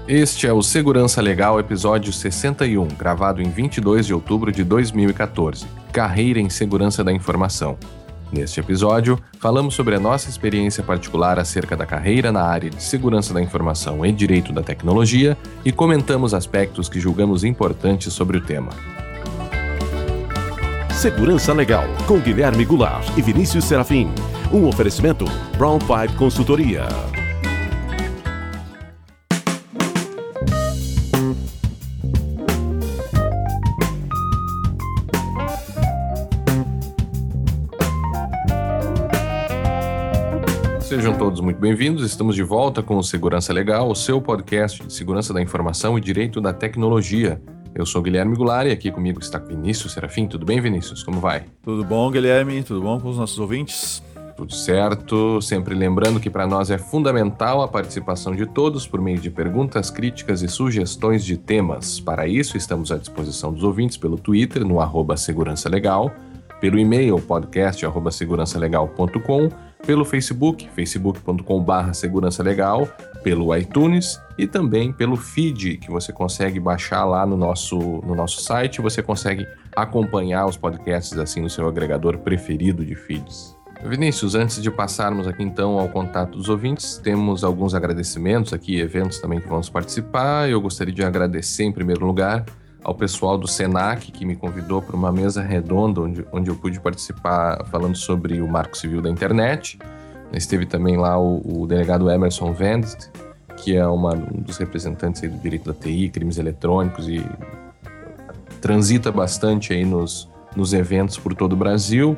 Este é o Segurança Legal, episódio 61, gravado em 22 de outubro de 2014, Carreira em Segurança da Informação. Neste episódio, falamos sobre a nossa experiência particular acerca da carreira na área de Segurança da Informação e Direito da Tecnologia e comentamos aspectos que julgamos importantes sobre o tema. Segurança Legal, com Guilherme Goulart e Vinícius Serafim. Um oferecimento Brown Pipe Consultoria. Sejam todos muito bem-vindos, estamos de volta com o Segurança Legal, o seu podcast de Segurança da Informação e Direito da Tecnologia. Eu sou o Guilherme Goulart e aqui comigo está Vinícius Serafim. Tudo bem, Vinícius? Como vai? Tudo bom, Guilherme? Tudo bom com os nossos ouvintes? Tudo certo. Sempre lembrando que para nós é fundamental a participação de todos por meio de perguntas, críticas e sugestões de temas. Para isso, estamos à disposição dos ouvintes pelo Twitter, no @segurançalegal, pelo e-mail podcast@segurançalegal.com, pelo Facebook, facebook.com/segurançalegal, pelo iTunes e também pelo feed que você consegue baixar lá no nosso site. Você consegue acompanhar os podcasts assim no seu agregador preferido de feeds. Vinícius, antes de passarmos aqui então ao contato dos ouvintes, temos alguns agradecimentos aqui, eventos também que vamos participar. Eu gostaria de agradecer em primeiro lugar ao pessoal do Senac, que me convidou para uma mesa redonda onde eu pude participar falando sobre o Marco Civil da Internet. Esteve também lá o delegado Emerson Vendst, que é um dos representantes aí do direito da TI, crimes eletrônicos, e transita bastante aí nos eventos por todo o Brasil.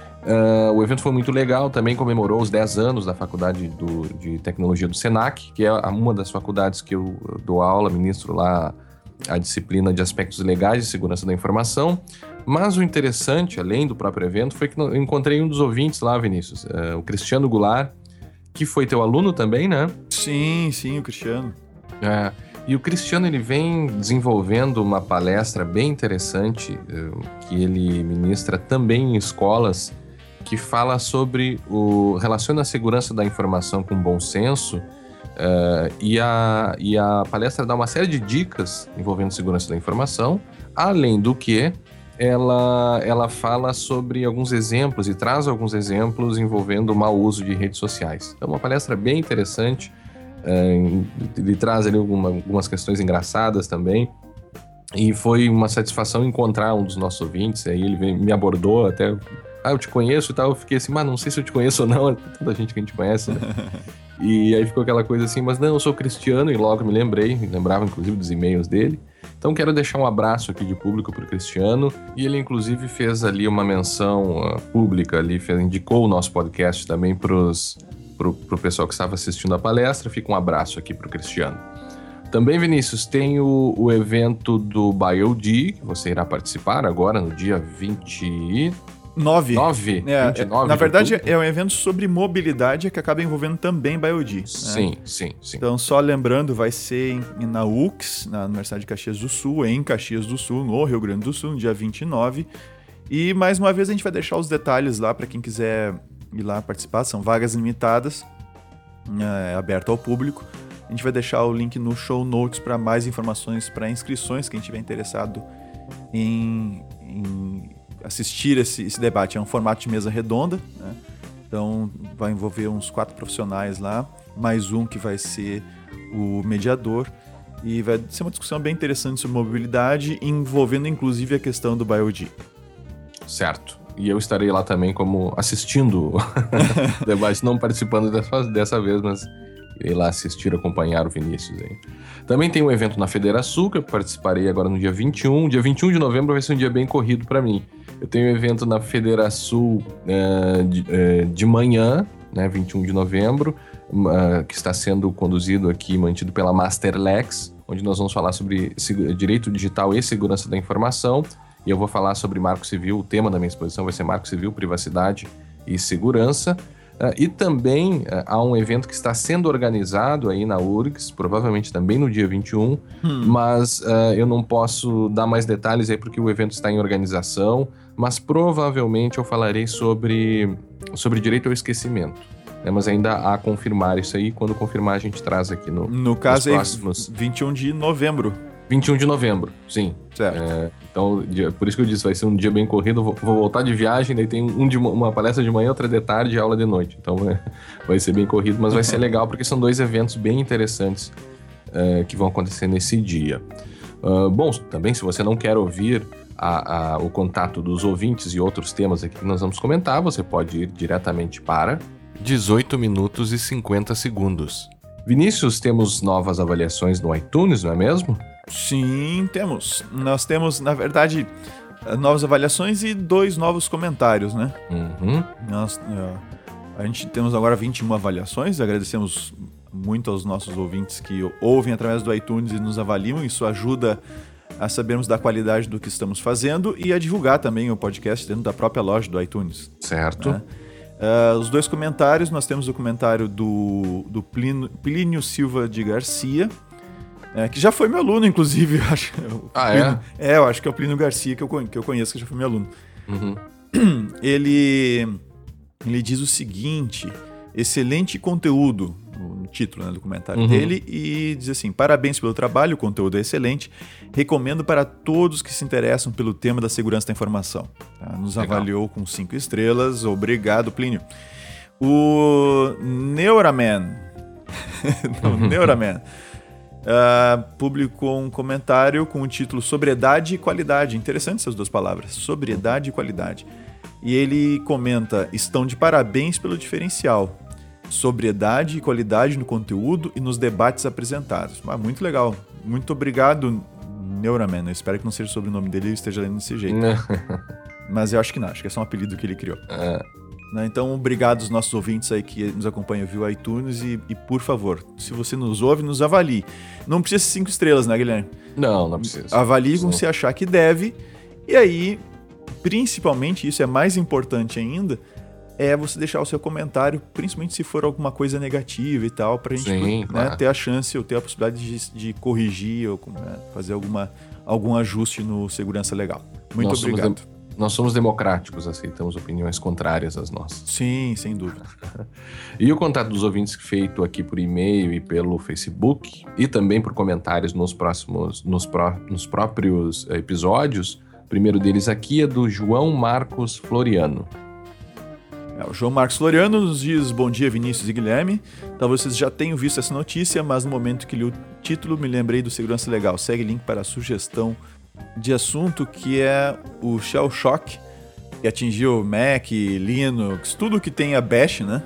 O evento foi muito legal, também comemorou os 10 anos da Faculdade de Tecnologia do Senac, que é uma das faculdades que eu dou aula, ministro lá a disciplina de aspectos legais de segurança da informação. Mas o interessante, além do próprio evento, foi que eu encontrei um dos ouvintes lá, Vinícius, o Cristiano Goulart, que foi teu aluno também, né? Sim, o Cristiano. E o Cristiano, ele vem desenvolvendo uma palestra bem interessante, que ele ministra também em escolas, que fala sobre relaciona a segurança da informação com bom senso. E a palestra dá uma série de dicas envolvendo segurança da informação, além do que ela fala sobre alguns exemplos e traz alguns exemplos envolvendo o mau uso de redes sociais. Então, uma palestra bem interessante, ele traz ali algumas questões engraçadas também, e foi uma satisfação encontrar um dos nossos ouvintes. Aí ele me abordou até, eu te conheço e tal, eu fiquei assim, mas não sei se eu te conheço ou não, é tanta gente que a gente conhece, né? E aí ficou aquela coisa assim, mas não, eu sou Cristiano, e logo me lembrava inclusive dos e-mails dele. Então quero deixar um abraço aqui de público pro Cristiano, e ele inclusive fez ali uma menção pública, indicou o nosso podcast também pro pessoal que estava assistindo a palestra. Fica um abraço aqui pro Cristiano. Também, Vinícius, tem o evento do BioD, que você irá participar agora no dia 29. Na verdade, é um evento sobre mobilidade que acaba envolvendo também BioD. Sim. Então, só lembrando, vai ser na UX, na Universidade de Caxias do Sul, em Caxias do Sul, no Rio Grande do Sul, no dia 29. E, mais uma vez, a gente vai deixar os detalhes lá para quem quiser ir lá participar. São vagas limitadas, aberto ao público. A gente vai deixar o link no show notes para mais informações, para inscrições, quem estiver interessado em assistir esse debate. É um formato de mesa redonda, né? Então vai envolver uns 4 profissionais lá, mais um que vai ser o mediador, e vai ser uma discussão bem interessante sobre mobilidade, envolvendo inclusive a questão do BioD. Certo. E eu estarei lá também como assistindo o debate, não participando dessa vez, mas irei lá assistir, acompanhar o Vinícius aí. Também tem um evento na Federação, que eu participarei agora no dia 21. Dia 21 de novembro vai ser um dia bem corrido para mim. Eu tenho um evento na Federação de manhã, né, 21 de novembro, que está sendo conduzido aqui, mantido pela Masterlex, onde nós vamos falar sobre direito digital e segurança da informação. E eu vou falar sobre Marco Civil. O tema da minha exposição vai ser Marco Civil, Privacidade e Segurança. E também há um evento que está sendo organizado aí na URGS, provavelmente também no dia 21, mas eu não posso dar mais detalhes aí porque o evento está em organização, mas provavelmente eu falarei sobre direito ao esquecimento. né? Mas ainda há a confirmar isso aí. Quando confirmar, a gente traz aqui no caso nos próximos... 21 de novembro. 21 de novembro, sim. Certo. Então, por isso que eu disse, vai ser um dia bem corrido. Vou voltar de viagem, daí tem uma palestra de manhã, outra de tarde e aula de noite. Então, vai ser bem corrido, mas vai ser legal, porque são 2 eventos bem interessantes que vão acontecer nesse dia. Bom, também, se você não quer ouvir o contato dos ouvintes e outros temas aqui que nós vamos comentar, você pode ir diretamente para 18 minutos e 50 segundos. Vinícius, temos novas avaliações no iTunes, não é mesmo? Sim, temos. Nós temos, na verdade, novas avaliações e 2 novos comentários, né? Uhum. A gente temos agora 21 avaliações, agradecemos muito aos nossos ouvintes que ouvem através do iTunes e nos avaliam, isso ajuda a sabermos da qualidade do que estamos fazendo e a divulgar também o podcast dentro da própria loja do iTunes. Certo. Né? Os 2 comentários, nós temos o comentário do Plínio Silva de Garcia, que já foi meu aluno, inclusive. Eu acho. Eu acho que é o Plínio Garcia que eu conheço, que já foi meu aluno. Uhum. Ele diz o seguinte: excelente conteúdo, no título, né, do comentário dele, e diz assim: parabéns pelo trabalho, o conteúdo é excelente, recomendo para todos que se interessam pelo tema da segurança da informação. Tá? Nos avaliou com 5 estrelas, obrigado, Plínio. O Neuraman publicou um comentário com o título Sobriedade e Qualidade. Interessante essas 2 palavras, sobriedade e qualidade. E ele comenta: estão de parabéns pelo diferencial. Sobriedade e qualidade no conteúdo e nos debates apresentados. Muito legal. Muito obrigado, Neuraman. Eu espero que não seja o sobrenome dele e esteja lendo desse jeito. Mas eu acho que não. Acho que é só um apelido que ele criou. Então, obrigado aos nossos ouvintes aí que nos acompanham via iTunes e, por favor, se você nos ouve, nos avalie. Não precisa ser 5 estrelas, né, Guilherme? Não precisa. Avalie como você achar que deve. E aí, principalmente, isso é mais importante ainda, é você deixar o seu comentário, principalmente se for alguma coisa negativa e tal, pra gente ter a chance ou ter a possibilidade de corrigir ou fazer algum ajuste no Segurança Legal. Muito obrigado. Nós somos democráticos, aceitamos opiniões contrárias às nossas. Sim, sem dúvida. E o contato dos ouvintes feito aqui por e-mail e pelo Facebook, e também por comentários nos próprios episódios. O primeiro deles aqui é do João Marcos Floriano. O João Marcos Floriano nos diz: bom dia, Vinícius e Guilherme. Talvez vocês já tenham visto essa notícia, mas no momento que li o título me lembrei do Segurança Legal. Segue link para a sugestão de assunto, que é o Shell Shock, que atingiu Mac, Linux, tudo que tem a Bash, né?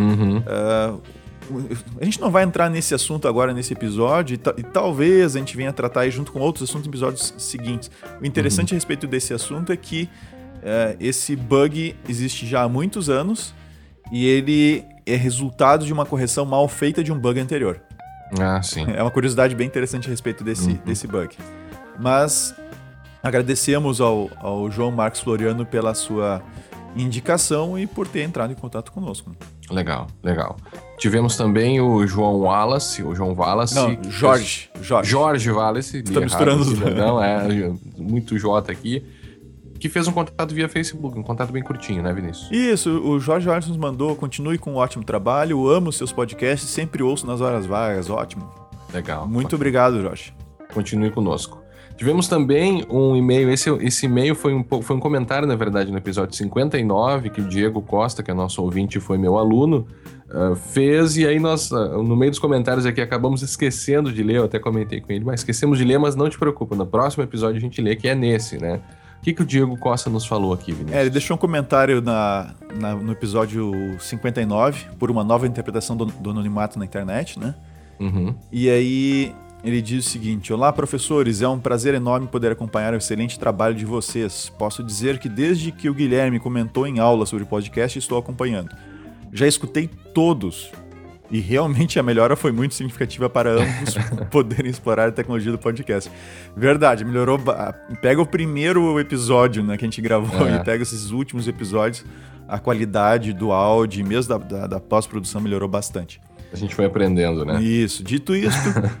A gente não vai entrar nesse assunto agora nesse episódio e talvez a gente venha tratar aí junto com outros assuntos em episódios seguintes. O interessante a respeito desse assunto é que esse bug existe já há muitos anos e ele é resultado de uma correção mal feita de um bug anterior. Sim. É uma curiosidade bem interessante a respeito desse bug. Mas agradecemos ao João Marcos Floriano pela sua indicação e por ter entrado em contato conosco. Legal. Tivemos também o João Wallace. Não, Jorge Wallace. Tá misturando os dois. Não, muito J aqui. Que fez um contato via Facebook, um contato bem curtinho, né, Vinícius? Isso, o Jorge Wallace nos mandou: continue com um ótimo trabalho, amo seus podcasts, sempre ouço nas horas vagas, ótimo. Legal. Muito obrigado, Jorge. Continue conosco. Tivemos também um e-mail, esse e-mail foi um comentário, na verdade, no episódio 59, que o Diego Costa, que é nosso ouvinte e foi meu aluno, fez, e aí nós, no meio dos comentários aqui, acabamos esquecendo de ler, eu até comentei com ele, mas esquecemos de ler, mas não te preocupa, no próximo episódio a gente lê, que é nesse, né? O que o Diego Costa nos falou aqui, Vinícius? Ele deixou um comentário no episódio 59, por uma nova interpretação do anonimato na internet, né? E aí ele diz o seguinte: olá, professores, é um prazer enorme poder acompanhar o excelente trabalho de vocês. Posso dizer que desde que o Guilherme comentou em aula sobre podcast, estou acompanhando. Já escutei todos e realmente a melhora foi muito significativa para ambos poderem explorar a tecnologia do podcast. Verdade, melhorou. Pega o primeiro episódio, né, que a gente gravou e pega esses últimos episódios, a qualidade do áudio e mesmo da pós-produção melhorou bastante. A gente foi aprendendo, né? Isso. Dito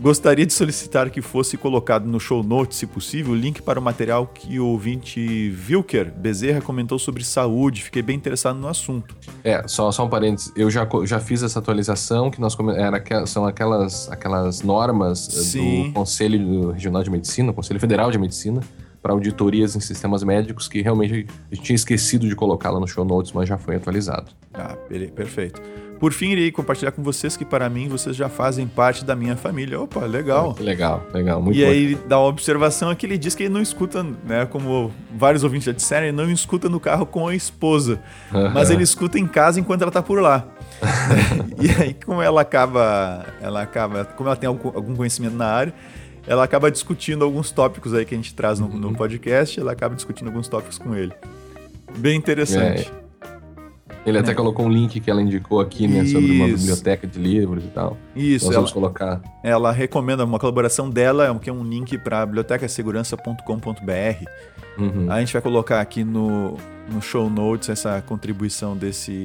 Gostaria de solicitar que fosse colocado no show notes, se possível, o link para o material que o ouvinte Wilker Bezerra comentou sobre saúde. Fiquei bem interessado no assunto. Só um parênteses. Eu já fiz essa atualização, que são aquelas normas Sim. do Conselho Regional de Medicina, Conselho Federal de Medicina, para auditorias em sistemas médicos, que realmente a gente tinha esquecido de colocá-la no show notes, mas já foi atualizado. Perfeito. Por fim, irei compartilhar com vocês que, para mim, vocês já fazem parte da minha família. Opa, legal. Legal, muito E bom. aí, dá uma observação que ele diz que ele não escuta, né? Como vários ouvintes já disseram, ele não escuta no carro com a esposa. Mas ele escuta em casa enquanto ela tá por lá. E aí, como ela tem algum conhecimento na área, ela acaba discutindo alguns tópicos aí que a gente traz no podcast, ela acaba discutindo alguns tópicos com ele. Bem interessante. Ele até colocou um link que ela indicou aqui, né, sobre uma biblioteca de livros e tal. Isso. Nós vamos colocar. Ela recomenda uma colaboração dela, que é um link para bibliotecasegurança.com.br. A gente vai colocar aqui no show notes essa contribuição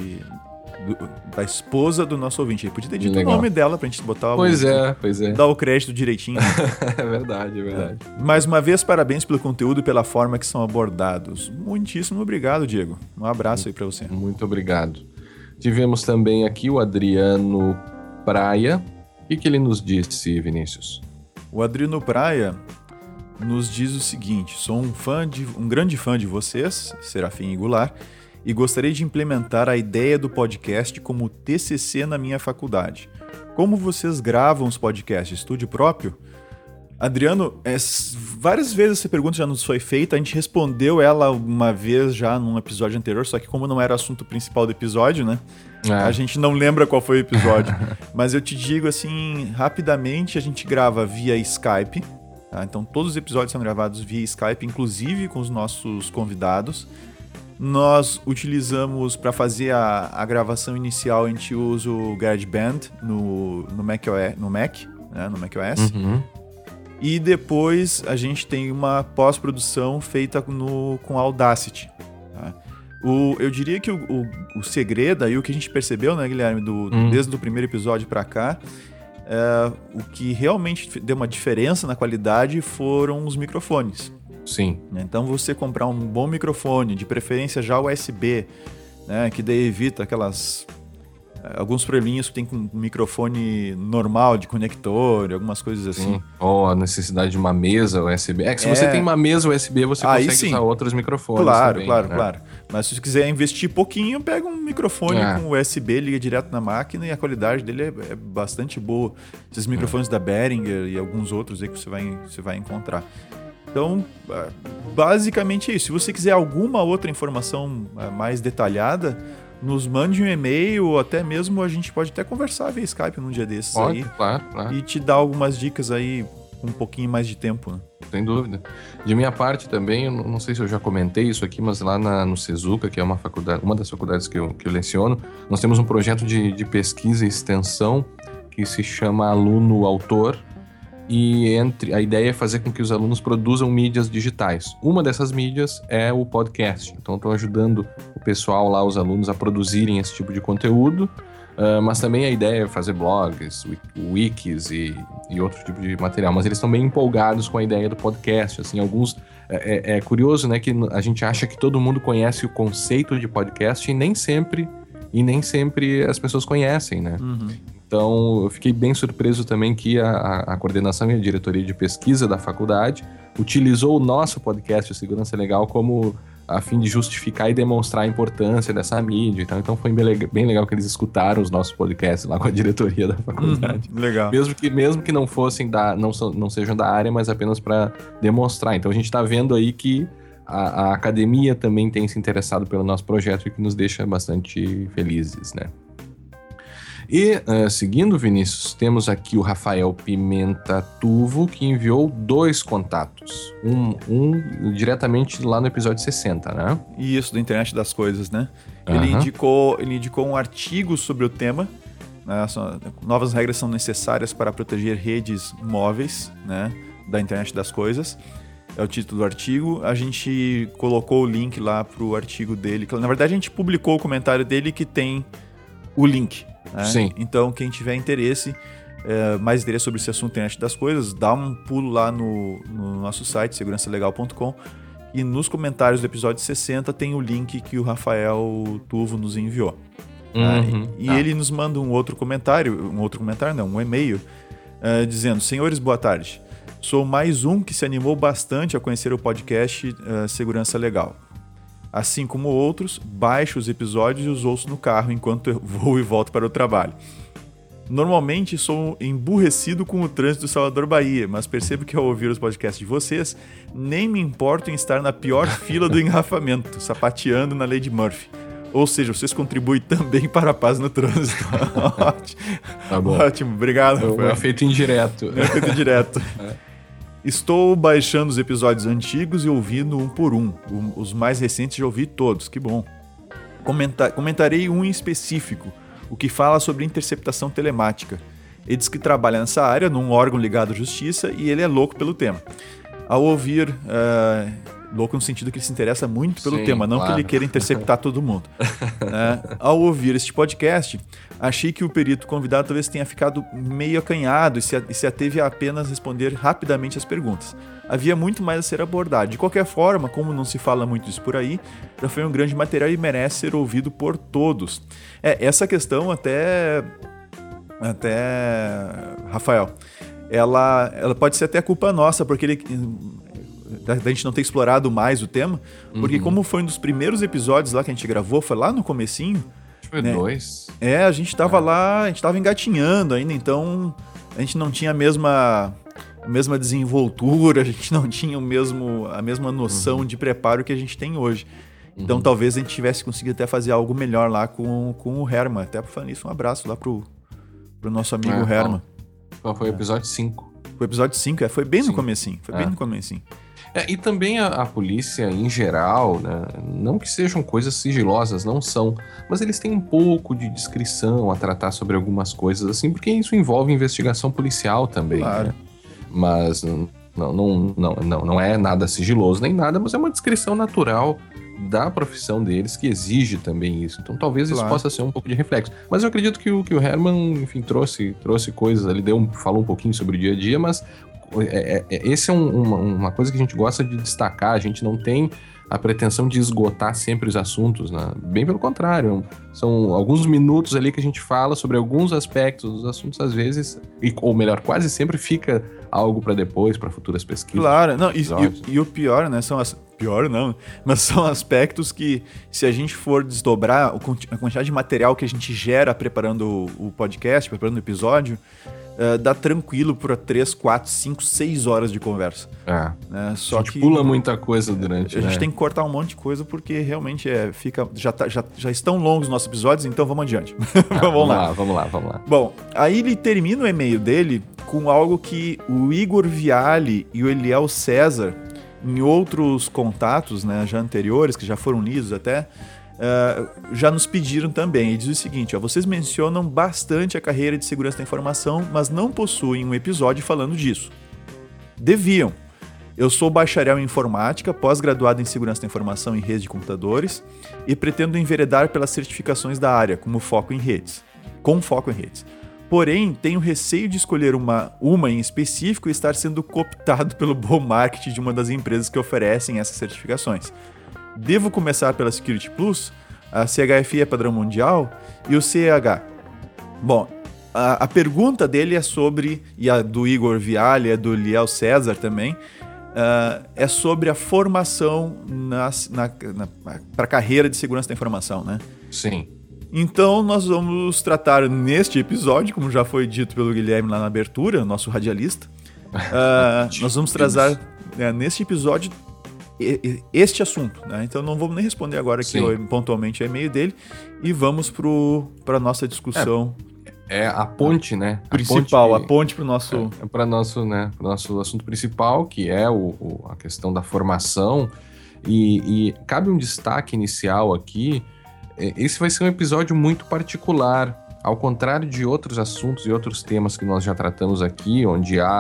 da esposa do nosso ouvinte. Ele podia ter dito o nome dela pra gente botar Pois é. Dar o crédito direitinho. É verdade. Mais uma vez, parabéns pelo conteúdo e pela forma que são abordados. Muitíssimo obrigado, Diego. Um abraço aí pra você. Muito obrigado. Tivemos também aqui o Adriano Praia. O que ele nos disse, Vinícius? O Adriano Praia nos diz o seguinte: sou um grande fã de vocês, Serafim e Goulart, e gostaria de implementar a ideia do podcast como TCC na minha faculdade. Como vocês gravam os podcasts? Estúdio próprio? Adriano, várias vezes essa pergunta já nos foi feita, a gente respondeu ela uma vez já num episódio anterior, só que como não era o assunto principal do episódio, né? A gente não lembra qual foi o episódio. Mas eu te digo assim, rapidamente, a gente grava via Skype, tá? Então todos os episódios são gravados via Skype, inclusive com os nossos convidados. Nós utilizamos, para fazer a gravação inicial, a gente usa o GarageBand no Mac, né, no macOS. E depois a gente tem uma pós-produção feita com Audacity. Tá? Eu diria que o segredo, aí o que a gente percebeu, né, Guilherme, desde o primeiro episódio para cá, o que realmente deu uma diferença na qualidade foram os microfones. Sim. Então você comprar um bom microfone, de preferência já USB, né, que daí evita alguns probleminhas que tem com um microfone normal de conector, algumas coisas assim. Sim. Ou a necessidade de uma mesa USB. Se você tem uma mesa USB, você consegue usar outros microfones. Claro. Mas se você quiser investir pouquinho, pega um microfone com USB, liga direto na máquina e a qualidade dele é bastante boa. Esses microfones da Behringer e alguns outros aí que você vai encontrar. Então, basicamente é isso. Se você quiser alguma outra informação mais detalhada, nos mande um e-mail ou até mesmo a gente pode até conversar via Skype num dia desses. Claro. E te dar algumas dicas aí com um pouquinho mais de tempo, né? Sem dúvida. De minha parte também, eu não sei se eu já comentei isso aqui, mas lá no Sezuca, que é uma das faculdades que eu leciono, nós temos um projeto de pesquisa e extensão que se chama Aluno Autor. E a ideia é fazer com que os alunos produzam mídias digitais. Uma dessas mídias é o podcast. Então, estou ajudando o pessoal lá, os alunos, a produzirem esse tipo de conteúdo. Mas também a ideia é fazer blogs, wikis e outro tipo de material. Mas eles estão bem empolgados com a ideia do podcast. Assim, alguns... É curioso, né, que a gente acha que todo mundo conhece o conceito de podcast e nem sempre as pessoas conhecem, né? Então, eu fiquei bem surpreso também que a coordenação e a diretoria de pesquisa da faculdade utilizou o nosso podcast, o Segurança Legal, como a fim de justificar e demonstrar a importância dessa mídia. Então foi bem legal que eles escutaram os nossos podcasts lá com a diretoria da faculdade. Legal. Mesmo que não fossem não sejam da área, mas apenas para demonstrar. Então, a gente está vendo aí que a academia também tem se interessado pelo nosso projeto, e que nos deixa bastante felizes, né? E, seguindo, Vinícius, temos aqui o Rafael Pimenta Tuvo, que enviou 2 contatos. Um diretamente lá no episódio 60, né? Isso, da Internet das Coisas, né? Ele indicou um artigo sobre o tema, né? Novas regras são necessárias para proteger redes móveis, né, da Internet das Coisas. É o título do artigo. A gente colocou o link lá para o artigo dele. Na verdade, a gente publicou o comentário dele que tem o link. Né? Sim. Então, quem tiver interesse, mais interesse sobre esse assunto internet das coisas, dá um pulo lá no nosso site, segurançalegal.com, e nos comentários do episódio 60 tem o link que o Rafael Tuvo nos enviou. Ele nos manda um e-mail, dizendo: senhores, boa tarde. Sou mais um que se animou bastante a conhecer o podcast Segurança Legal. Assim como outros, baixo os episódios e os ouço no carro enquanto eu vou e volto para o trabalho. Normalmente sou emburrecido com o trânsito do Salvador, Bahia, mas percebo que ao ouvir os podcasts de vocês, nem me importo em estar na pior fila do engarrafamento, sapateando na lei de Murphy. Ou seja, vocês contribuem também para a paz no trânsito. Ótimo. Tá bom. Ótimo, obrigado. É um efeito indireto. É efeito direto. Estou baixando os episódios antigos e ouvindo um por um. Os mais recentes já ouvi todos, que bom. Comentarei um em específico, o que fala sobre interceptação telemática. Ele diz que trabalha nessa área, num órgão ligado à justiça, e ele é louco pelo tema. Ao ouvir... louco no sentido que ele se interessa muito pelo tema, não que ele queira interceptar todo mundo. Ao ouvir este podcast, achei que o perito convidado talvez tenha ficado meio acanhado e se ateve a apenas responder rapidamente as perguntas. Havia muito mais a ser abordado. De qualquer forma, como não se fala muito disso por aí, já foi um grande material e merece ser ouvido por todos. Essa questão até Rafael, ela pode ser até culpa nossa, porque da gente não ter explorado mais o tema, porque como foi um dos primeiros episódios lá que a gente gravou, foi lá no comecinho. Foi 2. A gente tava lá, a gente tava engatinhando ainda, então a gente não tinha a mesma desenvoltura, a gente não tinha a mesma noção de preparo que a gente tem hoje. Então talvez a gente tivesse conseguido até fazer algo melhor lá com o Herman. Até por falar nisso, um abraço lá pro nosso amigo Herman. Foi o episódio 5. Foi o episódio 5, foi bem no comecinho. Foi bem no comecinho. E também a polícia, em geral, né, não que sejam coisas sigilosas, não são, mas eles têm um pouco de discrição a tratar sobre algumas coisas, assim, porque isso envolve investigação policial também. Claro. Né? Mas não é nada sigiloso nem nada, mas é uma descrição natural da profissão deles que exige também isso. Então talvez isso possa ser um pouco de reflexo. Mas eu acredito que o Herman, enfim, trouxe coisas ali, falou um pouquinho sobre o dia a dia, mas esse é uma coisa que a gente gosta de destacar. A gente não tem a pretensão de esgotar sempre os assuntos, né? Bem pelo contrário, são alguns minutos ali que a gente fala sobre alguns aspectos dos assuntos, às vezes, ou melhor, quase sempre fica algo para depois, para futuras pesquisas. Claro, não, e o pior, né, mas são aspectos que, se a gente for desdobrar a quantidade de material que a gente gera preparando o podcast, preparando o episódio, dá tranquilo para 3, 4, 5, 6 horas de conversa. Só a gente pula muita coisa durante. A gente tem que cortar um monte de coisa porque realmente já estão longos os nossos episódios, então vamos adiante. Vamos lá. Bom, aí ele termina o e-mail dele com algo que o Igor Viale e o Eliel César, em outros contatos, né, já anteriores, que já foram lidos até, já nos pediram também. Ele diz o seguinte: vocês mencionam bastante a carreira de segurança da informação, mas não possuem um episódio falando disso. Deviam. Eu sou bacharel em informática, pós-graduado em segurança da informação em redes de computadores e pretendo enveredar pelas certificações da área, com foco em redes. Porém, tenho receio de escolher uma em específico e estar sendo cooptado pelo bom marketing de uma das empresas que oferecem essas certificações. Devo começar pela Security Plus? A CHFI é padrão mundial? E o CEH? Bom, a pergunta dele é sobre, e a do Igor Viale, a do Liel César também, é sobre a formação para a carreira de segurança da informação, né? Sim. Então, nós vamos tratar neste episódio, como já foi dito pelo Guilherme lá na abertura, nosso radialista, nós vamos trazer neste episódio este assunto, né? Então não vamos nem responder agora aqui pontualmente o e-mail dele e vamos para a nossa discussão. É a ponte, né? A ponte para o nosso... para nosso assunto principal, que é a questão da formação. E cabe um destaque inicial aqui. Esse vai ser um episódio muito particular. Ao contrário de outros assuntos e outros temas que nós já tratamos aqui, onde há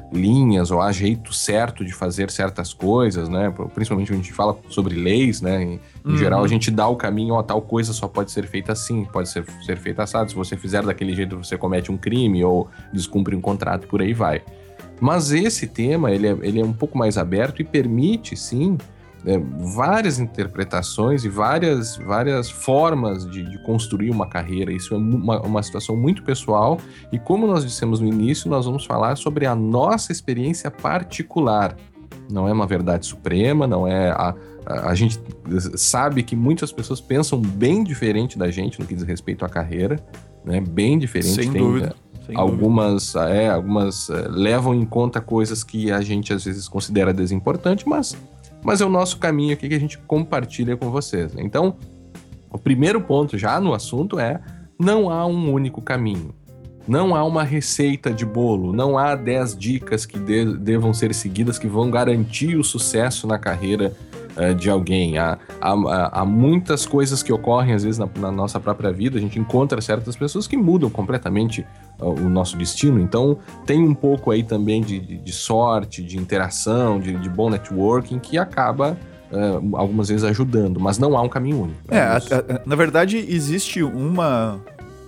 linhas ou há jeito certo de fazer certas coisas, né? Principalmente quando a gente fala sobre leis, né? Em geral, a gente dá o caminho, ó, tal coisa só pode ser feita assim, pode ser feita assado. Se você fizer daquele jeito, você comete um crime ou descumpre um contrato, por aí vai. Mas esse tema, ele é um pouco mais aberto e permite, sim, várias interpretações e várias formas de construir uma carreira. Isso é uma situação muito pessoal e, como nós dissemos no início, nós vamos falar sobre a nossa experiência particular. Não é uma verdade suprema, não é... A gente sabe que muitas pessoas pensam bem diferente da gente no que diz respeito à carreira, né? Bem diferente. Sem dúvida. Algumas levam em conta coisas que a gente às vezes considera desimportante, mas é o nosso caminho aqui que a gente compartilha com vocês. Então, o primeiro ponto já no assunto é: não há um único caminho. Não há uma receita de bolo, não há 10 dicas que devam ser seguidas que vão garantir o sucesso na carreira de alguém. Há muitas coisas que ocorrem, às vezes, na nossa própria vida. A gente encontra certas pessoas que mudam completamente o nosso destino. Então, tem um pouco aí também de sorte, de interação, de bom networking, que acaba, algumas vezes, ajudando. Mas não há um caminho único. Na verdade, existe uma...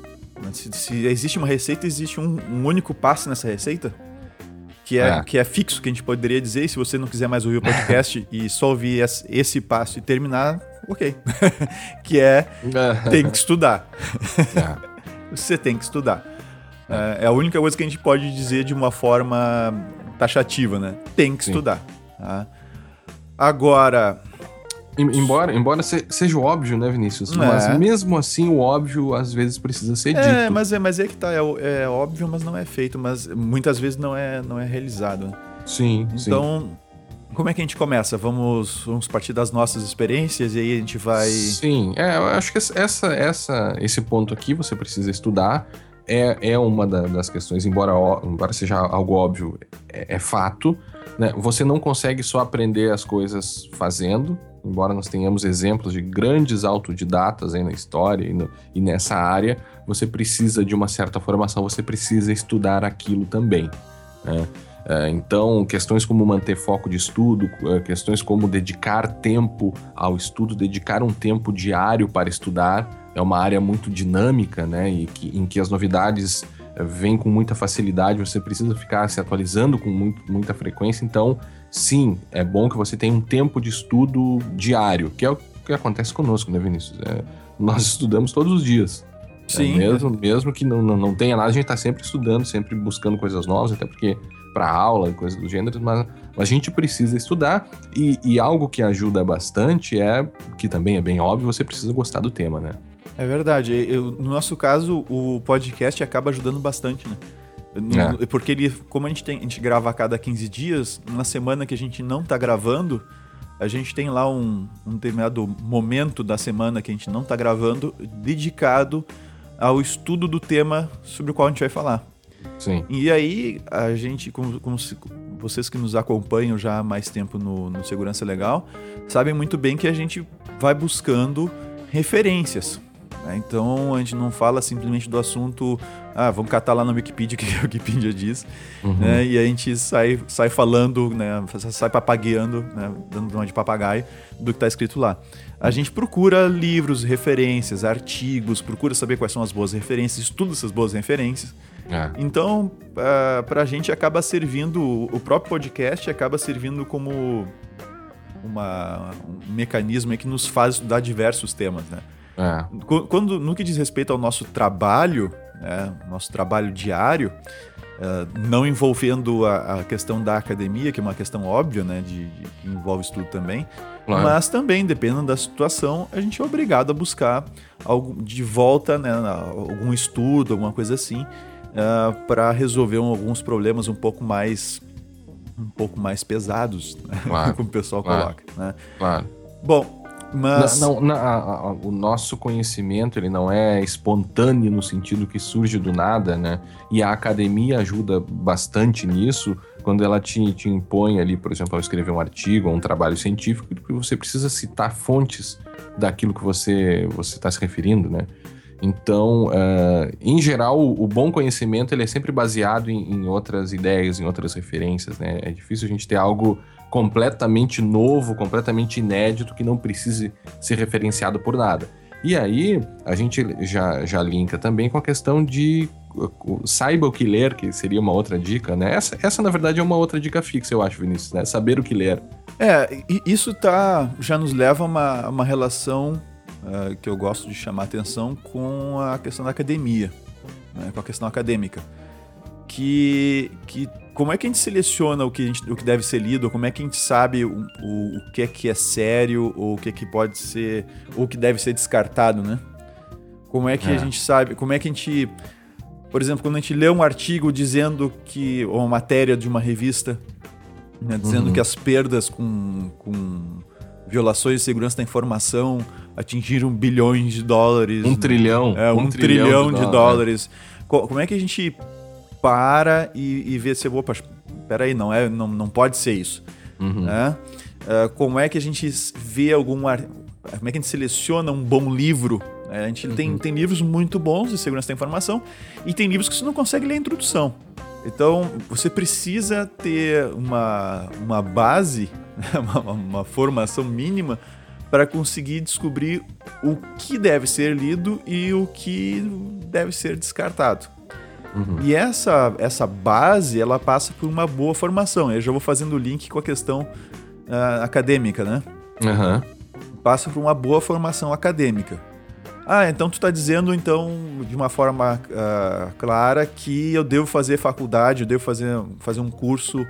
Se existe uma receita, existe um único passo nessa receita, que é fixo, que a gente poderia dizer. E se você não quiser mais ouvir o podcast e só ouvir esse passo e terminar, ok. Que tem que estudar. Você tem que estudar. É a única coisa que a gente pode dizer de uma forma taxativa, né? Tem que estudar. Tá? Agora... Embora seja óbvio, né, Vinícius? Mas mesmo assim, o óbvio às vezes precisa ser dito. Mas é que tá, é óbvio, mas não é feito, mas muitas vezes não é realizado. Né? Sim, então, como é que a gente começa? Vamos partir das nossas experiências e aí a gente vai... Sim, eu acho que esse ponto aqui você precisa estudar. É uma das questões, embora seja algo óbvio, é fato, né? Você não consegue só aprender as coisas fazendo. Embora nós tenhamos exemplos de grandes autodidatas aí na história e nessa área, você precisa de uma certa formação, você precisa estudar aquilo também, né? Então, questões como manter foco de estudo, questões como dedicar tempo ao estudo, dedicar um tempo diário para estudar, é uma área muito dinâmica, né? Em que as novidades vêm com muita facilidade, você precisa ficar se atualizando com muita frequência. Então, sim, é bom que você tenha um tempo de estudo diário, que é o que acontece conosco, né, Vinícius? Nós estudamos todos os dias. Sim. Mesmo que não tenha nada, a gente está sempre estudando, sempre buscando coisas novas, até porque para aula e coisas do gênero, mas a gente precisa estudar e algo que ajuda bastante que também é bem óbvio, você precisa gostar do tema, né? É verdade. No nosso caso, o podcast acaba ajudando bastante, né? Porque como a gente grava a cada 15 dias, na semana que a gente não tá gravando, a gente tem lá um determinado momento da semana que a gente não tá gravando dedicado ao estudo do tema sobre o qual a gente vai falar. Sim. E aí, a gente, como vocês que nos acompanham já há mais tempo no Segurança Legal, sabem muito bem que a gente vai buscando referências. Então, a gente não fala simplesmente do assunto, vamos catar lá na Wikipedia o que a Wikipedia diz, né? E a gente sai falando, né? Sai papagueando, né? Dando uma de papagaio do que está escrito lá. A gente procura livros, referências, artigos, procura saber quais são as boas referências, estuda essas boas referências. Então, para a gente acaba servindo, o próprio podcast acaba servindo como um mecanismo que nos faz estudar diversos temas, né? No que diz respeito ao nosso trabalho, né, nosso trabalho diário, não envolvendo a questão da academia, que é uma questão óbvia, né, que envolve estudo também, claro. Mas também, dependendo da situação, a gente é obrigado a buscar algo de volta, né, algum estudo, alguma coisa assim, para resolver alguns problemas um pouco mais pesados, né, claro. Como o pessoal coloca. Né? Claro. Bom, mas... o nosso conhecimento ele não é espontâneo no sentido que surge do nada, né? E a academia ajuda bastante nisso quando ela te impõe ali, por exemplo, ao escrever um artigo ou um trabalho científico, porque você precisa citar fontes daquilo que você está se referindo, né? Então, em geral, o bom conhecimento ele é sempre baseado em outras ideias, em outras referências, né? É difícil a gente ter algo completamente novo, completamente inédito, que não precise ser referenciado por nada. E aí, a gente já linka também com a questão de saiba o que ler, que seria uma outra dica, né? Essa, na verdade, é uma outra dica fixa, eu acho, Vinícius, né? Saber o que ler. Isso já nos leva a uma relação que eu gosto de chamar a atenção com a questão da academia, né? Com a questão acadêmica. Que como é que a gente seleciona o que deve ser lido, ou como é que a gente sabe o que é sério, ou o que pode ser, ou o que deve ser descartado, né? Como é que a gente sabe, como é que a gente... Por exemplo, quando a gente lê um artigo dizendo que... ou uma matéria de uma revista, né, dizendo que as perdas com violações de segurança da informação atingiram bilhões de dólares. Um trilhão. Um trilhão de dólares. Como é que a gente para e vê se... Opa, peraí, não pode ser isso. Né? Como é que a gente vê como é que a gente seleciona um bom livro? A gente tem livros muito bons de segurança da informação e tem livros que você não consegue ler a introdução. Então, você precisa ter uma base, uma formação mínima para conseguir descobrir o que deve ser lido e o que deve ser descartado. E essa base, ela passa por uma boa formação. Eu já vou fazendo o link com a questão acadêmica, né? Passa por uma boa formação acadêmica. Então tu está dizendo, então, de uma forma clara, que eu devo fazer faculdade, eu devo fazer um curso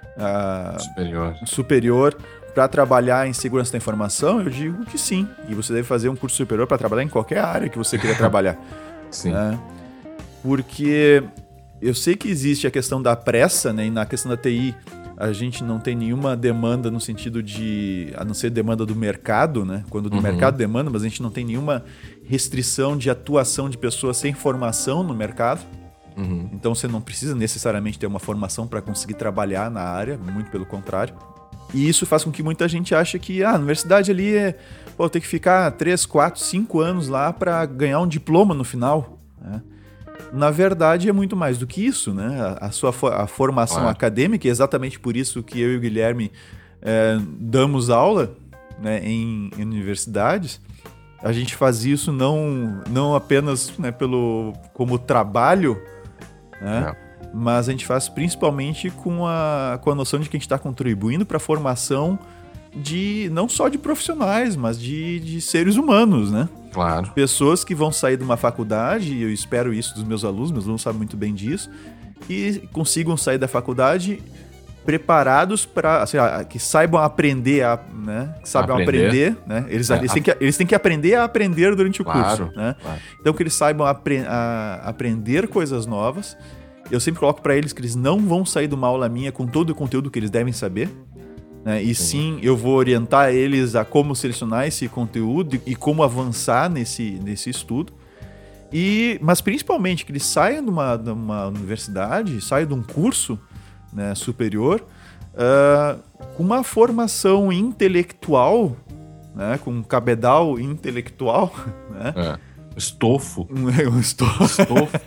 superior para trabalhar em segurança da informação? Eu digo que sim. E você deve fazer um curso superior para trabalhar em qualquer área que você queira trabalhar. Sim. Porque eu sei que existe a questão da pressa, né? E na questão da TI, a gente não tem nenhuma demanda no sentido de... a não ser demanda do mercado, né? Quando do mercado demanda, mas a gente não tem nenhuma restrição de atuação de pessoas sem formação no mercado. Então você não precisa necessariamente ter uma formação para conseguir trabalhar na área, muito pelo contrário. E isso faz com que muita gente ache que a universidade ali tem que ficar 3, 4, 5 anos lá para ganhar um diploma no final, né? Na verdade, é muito mais do que isso, né? A formação acadêmica, é exatamente por isso que eu e o Guilherme damos aula, né, em universidades. A gente faz isso não apenas, né, como trabalho, né? Mas a gente faz principalmente com a noção de que a gente está contribuindo para a formação não só de profissionais, mas de seres humanos, né? Claro. Pessoas que vão sair de uma faculdade, e eu espero isso dos meus alunos sabem muito bem disso, e consigam sair da faculdade preparados para, assim, que saibam aprender, né? Que saibam aprender, né? Eles têm que aprender a aprender durante o curso, né? Claro. Então que eles saibam aprender coisas novas. Eu sempre coloco para eles que eles não vão sair de uma aula minha com todo o conteúdo que eles devem saber, né? E sim, eu vou orientar eles a como selecionar esse conteúdo e como avançar nesse estudo. Mas principalmente que eles saiam de uma universidade, saiam de um curso, né, superior, com uma formação intelectual, né, com um cabedal intelectual, né? Estofo. Um estofo.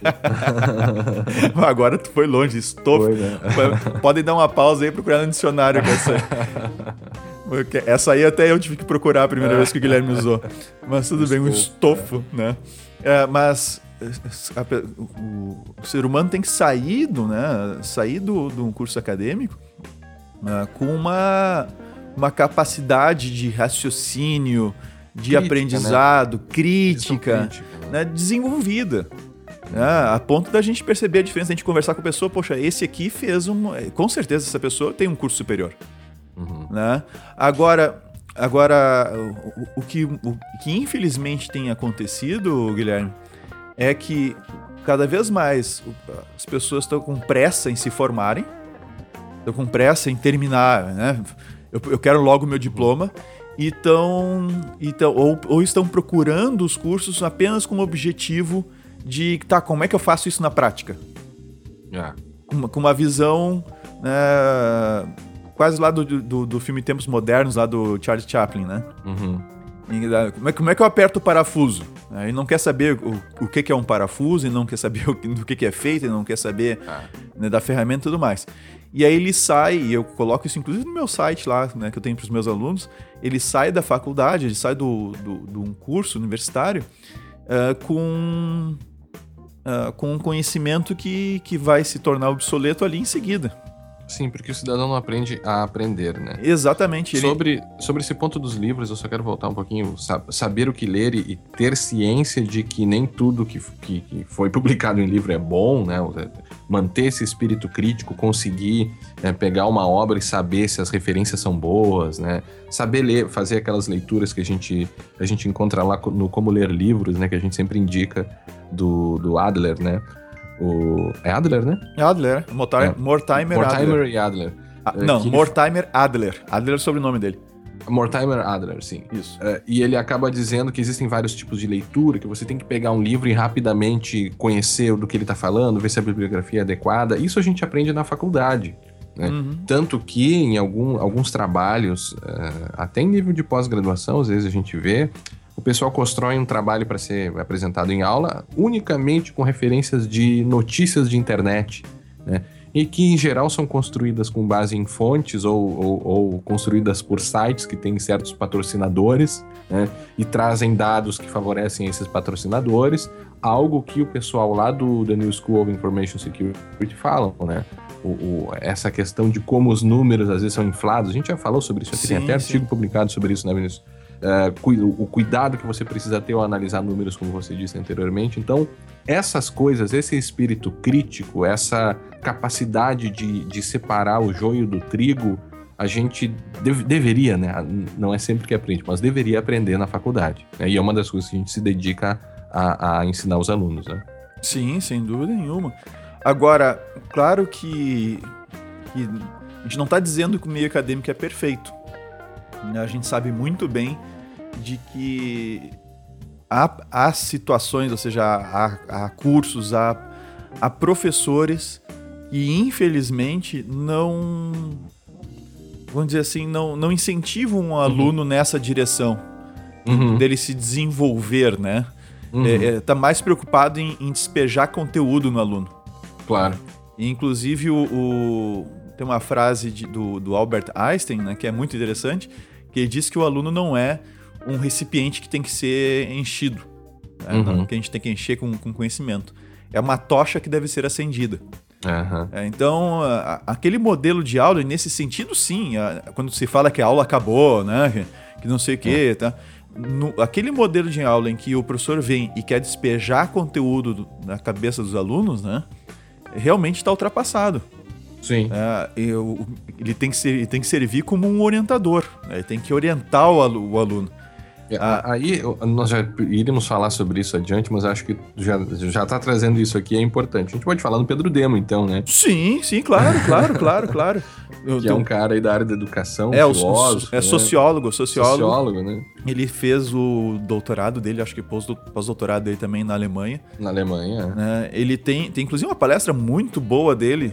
Agora tu foi longe, estofo. Foi, né? Podem dar uma pausa aí e procurar no dicionário com essa. Essa aí até eu tive que procurar a primeira vez que o Guilherme usou. Mas tudo bem, um estofo, né? Mas o ser humano tem que sair de um curso acadêmico com uma capacidade de raciocínio, de aprendizado, crítica, né, desenvolvida, né, a ponto da gente perceber a diferença, da gente conversar com a pessoa, poxa, esse aqui com certeza essa pessoa tem um curso superior. Né? Agora o que infelizmente tem acontecido, Guilherme, é que cada vez mais as pessoas estão com pressa em se formarem, estão com pressa em terminar, né? Eu quero logo o meu diploma. Ou estão procurando os cursos apenas com o objetivo de, como é que eu faço isso na prática? Com uma visão, quase lá do filme Tempos Modernos, lá do Charles Chaplin, né? Como é que eu aperto o parafuso? Ele não quer saber o que é um parafuso, e não quer saber do que é feito, e não quer saber né, da ferramenta e tudo mais. E aí ele sai, e eu coloco isso inclusive no meu site lá, né, que eu tenho para os meus alunos, ele sai da faculdade, ele sai de um curso universitário com um conhecimento que vai se tornar obsoleto ali em seguida. Sim, porque o cidadão não aprende a aprender, né? Exatamente. Sobre esse ponto dos livros, eu só quero voltar um pouquinho. Saber o que ler e ter ciência de que nem tudo que foi publicado em livro é bom, né? Manter esse espírito crítico, conseguir pegar uma obra e saber se as referências são boas, né? Saber ler, fazer aquelas leituras que a gente encontra lá no Como Ler Livros, né? Que a gente sempre indica do Adler, né? É Adler, né? Adler. Mortimer e Adler. Não, Mortimer Adler. Adler é o sobrenome dele. Mortimer Adler, sim. Isso. E ele acaba dizendo que existem vários tipos de leitura, que você tem que pegar um livro e rapidamente conhecer do que ele está falando, ver se a bibliografia é adequada. Isso a gente aprende na faculdade, né? Tanto que em alguns trabalhos, até em nível de pós-graduação, às vezes a gente vê, o pessoal constrói um trabalho para ser apresentado em aula unicamente com referências de notícias de internet, né? E que, em geral, são construídas com base em fontes ou construídas por sites que têm certos patrocinadores, né? E trazem dados que favorecem esses patrocinadores, algo que o pessoal lá do The New School of Information Security falam, né? Essa questão de como os números às vezes são inflados. A gente já falou sobre isso aqui, tem até artigo publicado sobre isso, né, Vinícius? O cuidado que você precisa ter ao analisar números, como você disse anteriormente. Então, essas coisas, esse espírito crítico, essa capacidade de separar o joio do trigo, a gente deveria, né? Não é sempre que aprende, mas deveria aprender na faculdade, né? E é uma das coisas que a gente se dedica a ensinar os alunos, né? Sim, sem dúvida nenhuma. Agora, claro que a gente não está dizendo que o meio acadêmico é perfeito. A gente sabe muito bem de que há situações, ou seja, há cursos, há professores que infelizmente não, vamos dizer assim, não incentivam um aluno nessa direção dele se desenvolver, né? Tá mais preocupado em despejar conteúdo no aluno. Claro. E, inclusive, tem uma frase do Albert Einstein, né, que é muito interessante, que ele diz que o aluno não é um recipiente que tem que ser enchido, né, que a gente tem que encher com conhecimento. É uma tocha que deve ser acendida. Então, aquele modelo de aula, nesse sentido, sim, quando se fala que a aula acabou, né, que não sei o quê, tá? Aquele modelo de aula em que o professor vem e quer despejar conteúdo na cabeça dos alunos, né, realmente está ultrapassado. Sim. Ele tem que servir como um orientador, né? Ele tem que orientar o aluno. Aí nós já iríamos falar sobre isso adiante, mas acho que já tá trazendo isso aqui, é importante. A gente pode falar no Pedro Demo, então, né? Sim, claro. Que é um cara aí da área da educação, filósofo. Né? Sociólogo, né? Ele fez o doutorado dele, acho que pós-doutorado dele também na Alemanha. Na Alemanha, né? Ele tem inclusive uma palestra muito boa dele,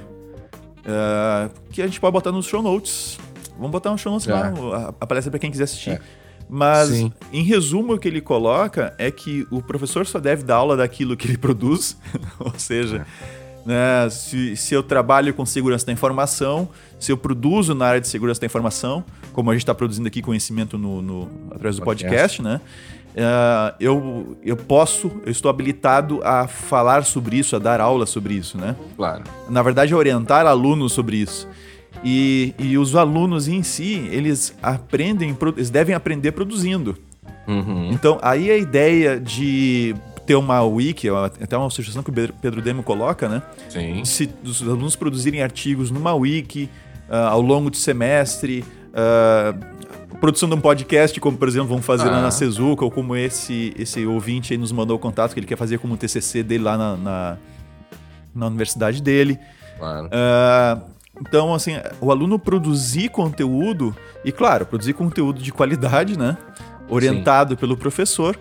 que a gente pode botar nos show notes. Vamos botar nos show notes lá, a palestra para quem quiser assistir. Mas, em resumo, o que ele coloca é que o professor só deve dar aula daquilo que ele produz, ou seja, né, se eu trabalho com segurança da informação, se eu produzo na área de segurança da informação, como a gente está produzindo aqui conhecimento através do podcast, né? Eu estou habilitado a falar sobre isso, a dar aula sobre isso, né? Claro. Na verdade, a orientar alunos sobre isso. E os alunos em si, eles devem aprender produzindo. Então, aí a ideia de ter uma wiki, até uma sugestão que o Pedro Demo coloca, né? Sim. Se os alunos produzirem artigos numa wiki ao longo do semestre, produção de um podcast, como por exemplo vamos fazer lá na Sezuca, ou como esse ouvinte aí nos mandou o contato que ele quer fazer como TCC dele lá na universidade dele. Claro. Então, assim, o aluno produzir conteúdo, e claro, produzir conteúdo de qualidade, né? Orientado pelo professor,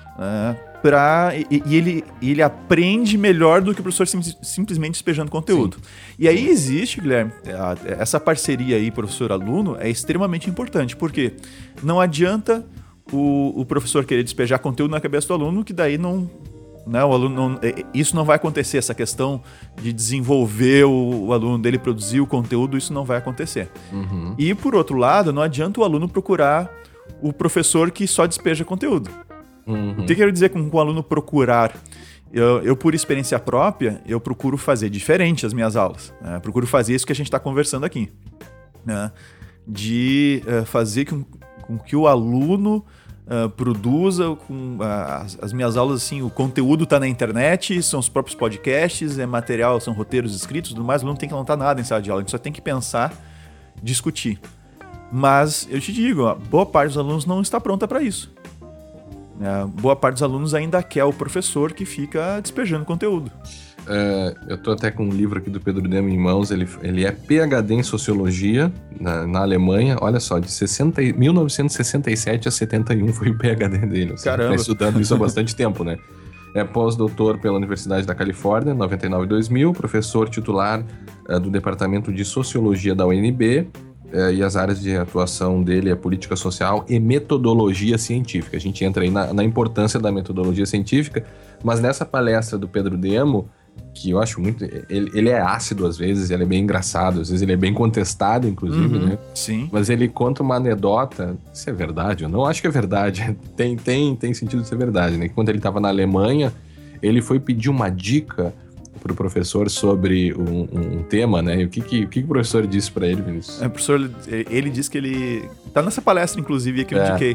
ele aprende melhor do que o professor simplesmente despejando conteúdo. Sim. E aí existe, Guilherme, essa parceria aí professor-aluno é extremamente importante, porque não adianta o professor querer despejar conteúdo na cabeça do aluno, que daí não, o aluno isso não vai acontecer, essa questão de desenvolver o aluno dele, produzir o conteúdo, isso não vai acontecer. Uhum. E, por outro lado, não adianta o aluno procurar o professor que só despeja conteúdo. Uhum. O que eu quero dizer com o aluno procurar? Eu, por experiência própria, eu procuro fazer diferente as minhas aulas. Né? Procuro fazer isso que a gente está conversando aqui. Né? De fazer com que o aluno produza as minhas aulas, assim, o conteúdo está na internet, são os próprios podcasts, é material, são roteiros escritos, tudo mais, o aluno tem que anotar nada em sala de aula, a gente só tem que pensar, discutir. Mas eu te digo, boa parte dos alunos não está pronta para isso. Boa parte dos alunos ainda quer o professor que fica despejando conteúdo. Eu tô até com um livro aqui do Pedro Demo em mãos, ele é PhD em Sociologia na Alemanha, olha só, de 1967 a 71 foi o PhD dele. Caramba! Tá estudando isso há bastante tempo, né? É pós-doutor pela Universidade da Califórnia, 99 e 2000, professor titular do Departamento de Sociologia da UNB, e as áreas de atuação dele é política social e metodologia científica. A gente entra aí na importância da metodologia científica, mas nessa palestra do Pedro Demo, que eu acho muito... Ele é ácido às vezes, ele é bem engraçado, às vezes ele é bem contestado, inclusive, né? Sim. Mas ele conta uma anedota, se é verdade ou não, acho que é verdade, tem sentido de ser verdade, né? Quando ele estava na Alemanha, ele foi pedir uma dica para o professor sobre um tema, né? E o que o professor disse para ele, Vinícius? O professor, ele disse que ele... Tá nessa palestra, inclusive, que eu indiquei.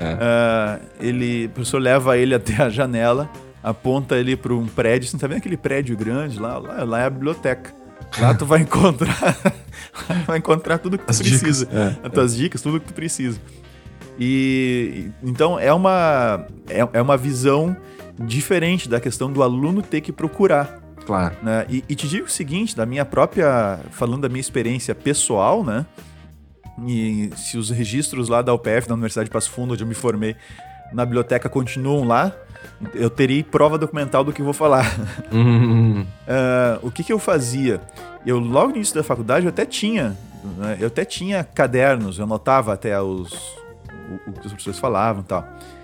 O professor leva ele até a janela, aponta ele para um prédio. Você tá vendo aquele prédio grande lá é a biblioteca. Lá tu vai encontrar tudo que tu precisa. As tuas dicas, tudo que tu precisa. E então é uma visão diferente da questão do aluno ter que procurar. Claro. Né? E te digo o seguinte, falando da minha experiência pessoal, né? E se os registros lá da UPF, da Universidade de Passo Fundo, onde eu me formei, na biblioteca continuam lá, eu teria prova documental do que eu vou falar. O que eu fazia? Eu, logo no início da faculdade, eu até tinha cadernos, eu anotava até o que os professores falavam e tal.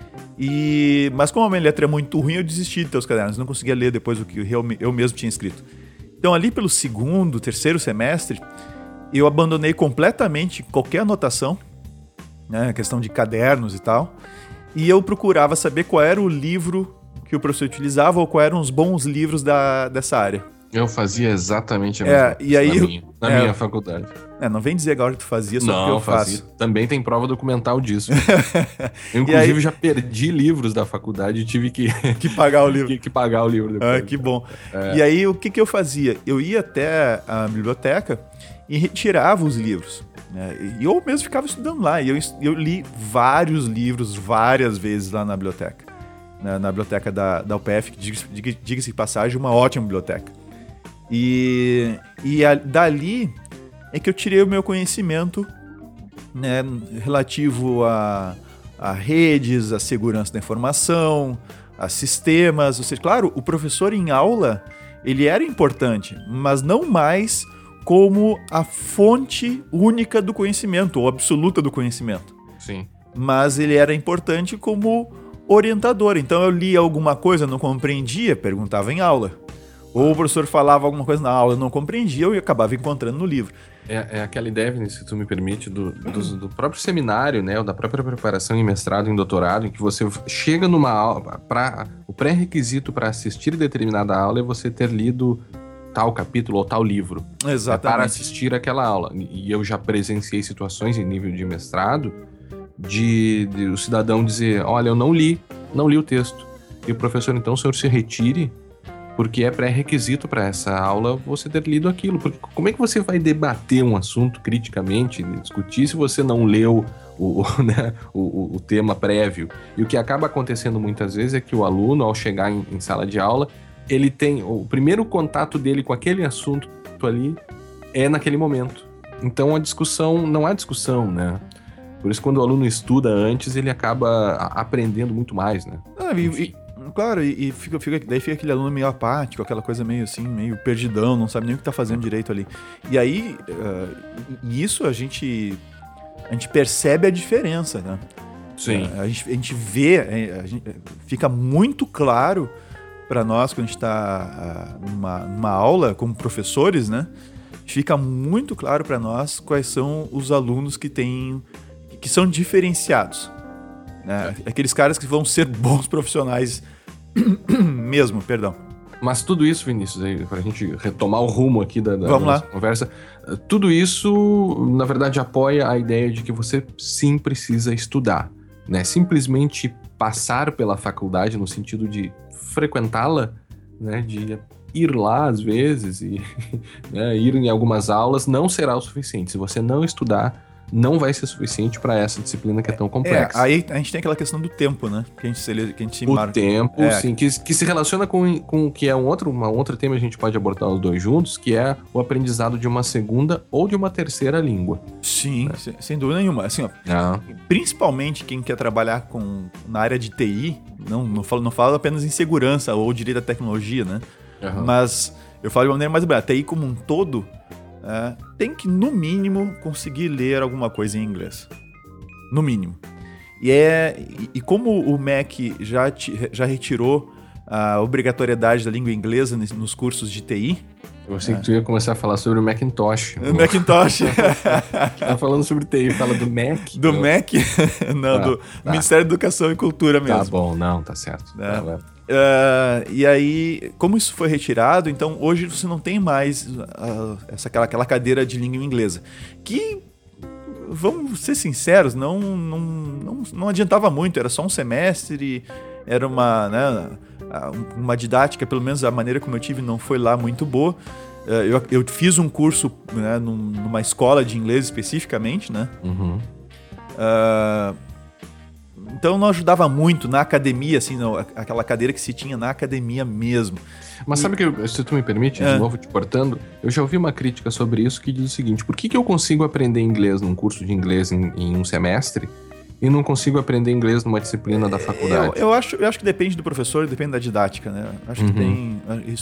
Mas como a minha letra é muito ruim, eu desisti de ter os cadernos, não conseguia ler depois o que eu mesmo tinha escrito. Então ali pelo segundo, terceiro semestre, eu abandonei completamente qualquer anotação, né, questão de cadernos e tal, e eu procurava saber qual era o livro que o professor utilizava ou quais eram os bons livros dessa área. Eu fazia exatamente a mesma coisa na minha faculdade. Não vem dizer agora que tu fazia, só que eu faço. Também tem prova documental disso. Eu, inclusive, já perdi livros da faculdade e tive que pagar o livro. que pagar o livro depois. Que bom. E aí, o que eu fazia? Eu ia até a biblioteca e retirava os livros. Né? E eu mesmo ficava estudando lá. E eu li vários livros várias vezes lá na biblioteca. Na biblioteca da UPF, que diga-se de passagem, uma ótima biblioteca. E dali é que eu tirei o meu conhecimento, né, relativo a redes, a segurança da informação, a sistemas. Ou seja, claro, o professor em aula, ele era importante, mas não mais como a fonte única do conhecimento, ou absoluta do conhecimento. Sim. Mas ele era importante como orientador. Então eu lia alguma coisa, não compreendia, perguntava em aula. Ou o professor falava alguma coisa na aula, eu não compreendia, eu acabava encontrando no livro. É aquela ideia, Vinícius, se tu me permite, do próprio seminário, né, ou da própria preparação em mestrado e em doutorado, em que você chega numa aula, o pré-requisito para assistir determinada aula é você ter lido tal capítulo ou tal livro. Exatamente. Para assistir aquela aula. E eu já presenciei situações em nível de mestrado de o cidadão dizer, olha, eu não li o texto. E o professor, então, o senhor se retire, porque é pré-requisito para essa aula você ter lido aquilo. Porque como é que você vai debater um assunto criticamente, discutir, se você não leu o tema prévio? E o que acaba acontecendo muitas vezes é que o aluno, ao chegar em sala de aula, ele tem o primeiro contato dele com aquele assunto ali é naquele momento. Então não há discussão, né? Por isso, quando o aluno estuda antes, ele acaba aprendendo muito mais, né? Claro, daí fica aquele aluno meio apático, aquela coisa meio assim, meio perdidão, não sabe nem o que tá fazendo direito ali. E aí, isso a gente percebe a diferença, né? Sim. A gente vê, fica muito claro para nós quando a gente está numa aula como professores, né? Fica muito claro para nós quais são os alunos que são diferenciados, né? Aqueles caras que vão ser bons profissionais mesmo, perdão. Mas tudo isso, Vinícius, para a gente retomar o rumo aqui da Vamos nossa lá. conversa, tudo isso, na verdade, apoia a ideia de que você sim precisa estudar, né? Simplesmente passar pela faculdade no sentido de frequentá-la, né? De ir lá às vezes e né, ir em algumas aulas não será o suficiente. Se você não estudar, não vai ser suficiente para essa disciplina que é tão complexa. Aí a gente tem aquela questão do tempo, né? Que a gente O marca. tempo, sim, que se relaciona com o que é uma outra tema, a gente pode abordar os dois juntos, que é o aprendizado de uma segunda ou de uma terceira língua. Sim, sem dúvida nenhuma. Assim, ó, principalmente quem quer trabalhar na área de TI, não falo apenas em segurança ou direito à tecnologia, né? Uhum. Mas eu falo de uma maneira mais breve. A TI como um todo tem que, no mínimo, conseguir ler alguma coisa em inglês. No mínimo. E como o MEC já retirou a obrigatoriedade da língua inglesa nos cursos de TI... Eu sei que tu ia começar a falar sobre o Macintosh. O Macintosh. Tá falando sobre TI, fala do Mac. Do MEC? Não, do Ministério da Educação e Cultura mesmo. Tá bom, não, tá certo. E aí, como isso foi retirado, então hoje você não tem mais aquela cadeira de língua inglesa. Que, vamos ser sinceros, não adiantava muito, era só um semestre, era uma didática, pelo menos a maneira como eu tive não foi lá muito boa. Eu fiz um curso, né, numa escola de inglês especificamente, né? Uhum. Então não ajudava muito na academia, assim, aquela cadeira que se tinha na academia mesmo. Mas sabe que, se tu me permite, de novo te cortando, eu já ouvi uma crítica sobre isso que diz o seguinte: por que eu consigo aprender inglês num curso de inglês em um semestre e não consigo aprender inglês numa disciplina da faculdade? Eu acho que depende do professor, depende da didática, né? Acho que tem...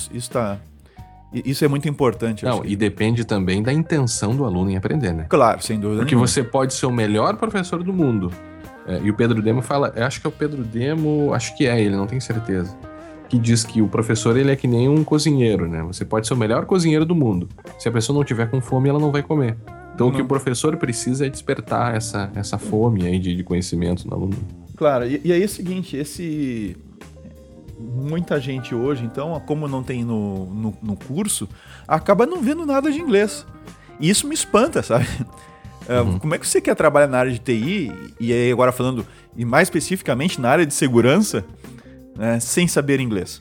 Isso é muito importante. E depende também da intenção do aluno em aprender, né? Claro, sem dúvida. Porque você pode ser o melhor professor do mundo. E o Pedro Demo fala, eu acho que é o Pedro Demo, acho que é ele, não tenho certeza, que diz que o professor ele é que nem um cozinheiro, né? Você pode ser o melhor cozinheiro do mundo. Se a pessoa não tiver com fome, ela não vai comer. Então o que o professor precisa é despertar essa fome aí de conhecimento no aluno. Claro, e aí é o seguinte, muita gente hoje, então, como não tem no curso, acaba não vendo nada de inglês. E isso me espanta, sabe? Como é que você quer trabalhar na área de TI, e aí agora falando, e mais especificamente na área de segurança, né, sem saber inglês?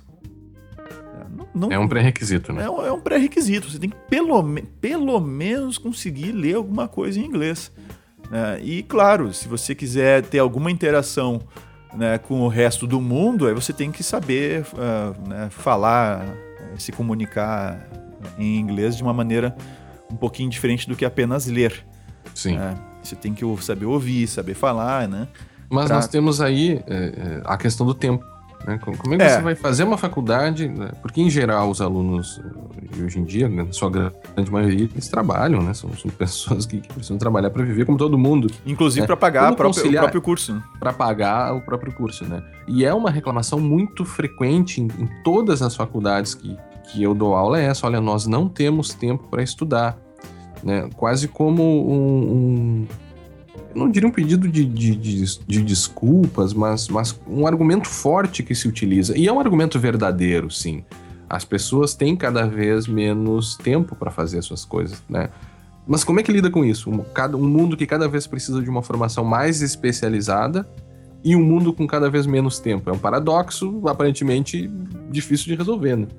É um pré-requisito, né? É um pré-requisito. Você tem que pelo menos conseguir ler alguma coisa em inglês. E claro, se você quiser ter alguma interação, né, com o resto do mundo, aí você tem que saber falar, se comunicar em inglês de uma maneira um pouquinho diferente do que apenas ler. Sim. Você tem que saber ouvir, saber falar, né? Mas nós temos aí a questão do tempo. Né? Como é que você vai fazer uma faculdade? Né? Porque, em geral, os alunos, hoje em dia, na sua grande maioria, eles trabalham, né? São pessoas que precisam trabalhar para viver, como todo mundo. Inclusive para pagar o próprio curso. Para pagar o próprio curso, né? E é uma reclamação muito frequente em todas as faculdades que eu dou aula, é essa: olha, nós não temos tempo para estudar. Né? Quase como eu não diria um pedido de desculpas, mas um argumento forte que se utiliza. E é um argumento verdadeiro, sim. As pessoas têm cada vez menos tempo para fazer as suas coisas, né? Mas como é que lida com isso? Um mundo que cada vez precisa de uma formação mais especializada e um mundo com cada vez menos tempo. É um paradoxo, aparentemente, difícil de resolver, né?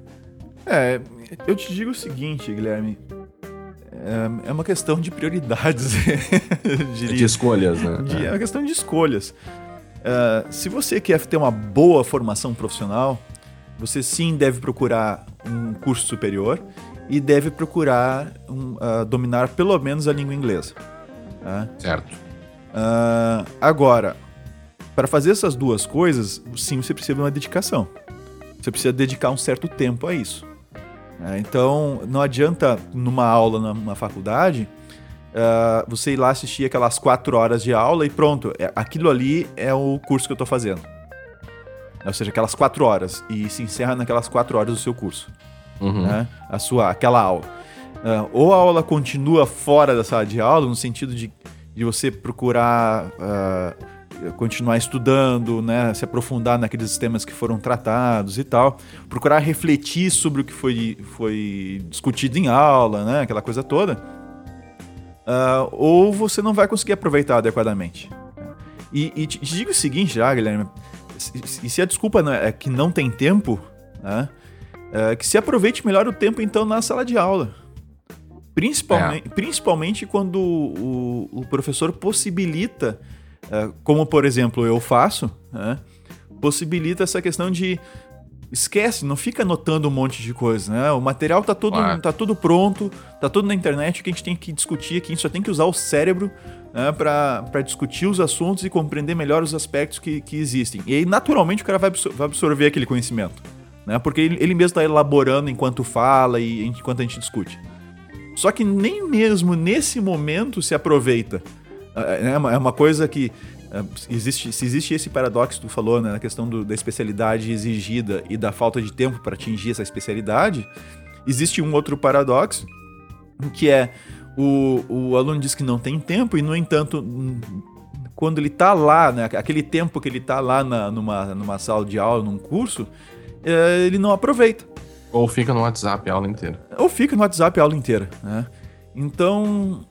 Eu te digo o seguinte, Guilherme. É uma questão de prioridades, diria. De escolhas, né? É uma questão de escolhas. Se você quer ter uma boa formação profissional, você sim deve procurar um curso superior e deve procurar dominar pelo menos a língua inglesa. Certo. Agora, para fazer essas duas coisas, sim, você precisa de uma dedicação. Você precisa dedicar um certo tempo a isso. Então, não adianta numa aula, numa faculdade, você ir lá assistir aquelas 4 horas de aula e pronto, aquilo ali é o curso que eu tô fazendo. Ou seja, aquelas 4 horas, e se encerra naquelas 4 horas do seu curso, né? Aquela aula. Ou a aula continua fora da sala de aula, no sentido de você procurar continuar estudando, né? Se aprofundar naqueles temas que foram tratados e tal, procurar refletir sobre o que foi discutido em aula, né? Aquela coisa toda. Ou você não vai conseguir aproveitar adequadamente. E te digo o seguinte, Guilherme, se a desculpa é que não tem tempo, né? Que se aproveite melhor o tempo então na sala de aula. Principalmente quando o professor possibilita, como por exemplo eu faço, né? Possibilita essa questão de esquece, não fica anotando um monte de coisa, né? O material tá tudo pronto, tá tudo na internet, o que a gente tem que discutir aqui, a gente só tem que usar o cérebro, né, para discutir os assuntos e compreender melhor os aspectos que existem. E aí, naturalmente, o cara vai absorver aquele conhecimento, né? Porque ele mesmo está elaborando enquanto fala e enquanto a gente discute. Só que nem mesmo nesse momento se aproveita. É uma coisa que... Se existe esse paradoxo que tu falou, né, na questão da especialidade exigida e da falta de tempo para atingir essa especialidade, existe um outro paradoxo, que é o aluno diz que não tem tempo e, no entanto, quando ele está lá, né, aquele tempo que ele está lá numa sala de aula, num curso, ele não aproveita. Ou fica no WhatsApp a aula inteira. Né? Então...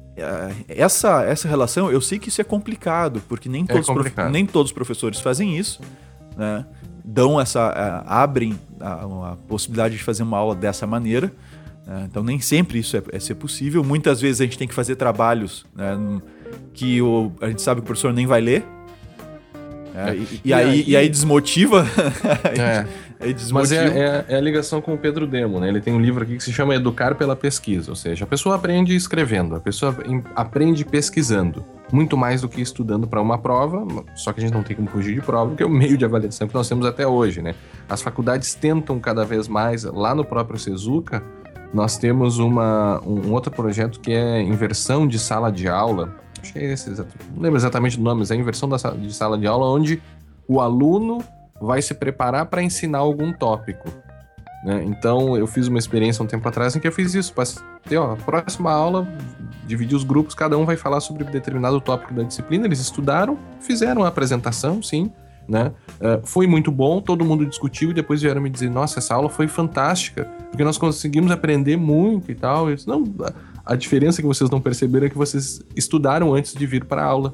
Essa relação, eu sei que isso é complicado, porque nem todos os professores fazem isso, né? Abrem a possibilidade de fazer uma aula dessa maneira, né? Então nem sempre isso é ser possível. Muitas vezes a gente tem que fazer trabalhos, né, que a gente sabe que o professor nem vai ler, e aí desmotiva. Mas é a ligação com o Pedro Demo, né? Ele tem um livro aqui que se chama Educar pela Pesquisa, ou seja, a pessoa aprende escrevendo, a pessoa aprende pesquisando, muito mais do que estudando para uma prova, só que a gente não tem como fugir de prova, porque é o meio de avaliação que nós temos até hoje, né? As faculdades tentam cada vez mais, lá no próprio Sezuca, nós temos um outro projeto que é inversão de sala de aula, acho que é esse, não lembro exatamente do nome, mas é a inversão de sala de aula, onde o aluno vai se preparar para ensinar algum tópico, né? Então, eu fiz uma experiência um tempo atrás em que eu fiz isso. A próxima aula, dividi os grupos, cada um vai falar sobre determinado tópico da disciplina. Eles estudaram, fizeram a apresentação, sim, né? Foi muito bom, todo mundo discutiu e depois vieram me dizer, nossa, essa aula foi fantástica, porque nós conseguimos aprender muito e tal. Eu disse, não, a diferença que vocês não perceberam é que vocês estudaram antes de vir para a aula.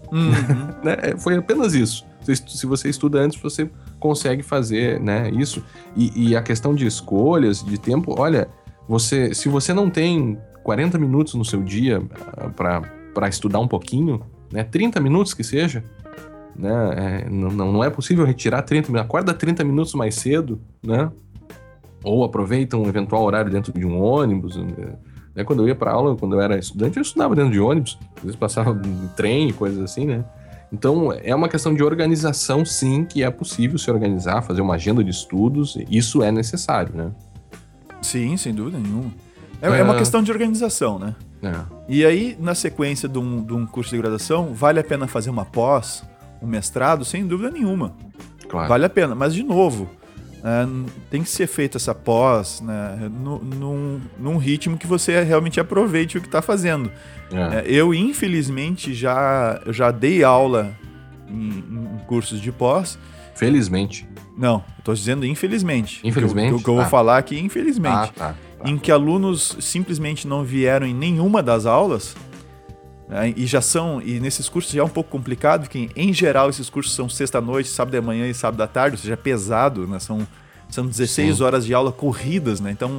Né? Foi apenas isso. Se você estuda antes, você consegue fazer, né, isso. E a questão de escolhas, de tempo, olha, se você não tem 40 minutos no seu dia para estudar um pouquinho, né, 30 minutos que seja, né, não é possível retirar 30 minutos, acorda 30 minutos mais cedo, né, ou aproveita um eventual horário dentro de um ônibus, né, quando eu ia para aula, quando eu era estudante, eu estudava dentro de ônibus, às vezes passava em trem e coisas assim, né. Então, é uma questão de organização, sim, que é possível se organizar, fazer uma agenda de estudos, isso é necessário, né? Sim, sem dúvida nenhuma. É uma questão de organização, né? E aí, na sequência de um curso de graduação, vale a pena fazer uma pós, um mestrado? Sem dúvida nenhuma. Claro. Vale a pena, mas de novo, tem que ser feita essa pós, né, num ritmo que você realmente aproveite o que está fazendo. Eu, infelizmente, já dei aula em cursos de pós. Felizmente. Não, eu tô dizendo infelizmente. Infelizmente? O que eu vou falar aqui, infelizmente. Tá. Em que alunos simplesmente não vieram em nenhuma das aulas, né, e nesses cursos já é um pouco complicado, porque em geral esses cursos são sexta-noite, sábado de manhã e sábado à tarde, ou seja, é pesado, né? São 16 horas de aula corridas, né? Então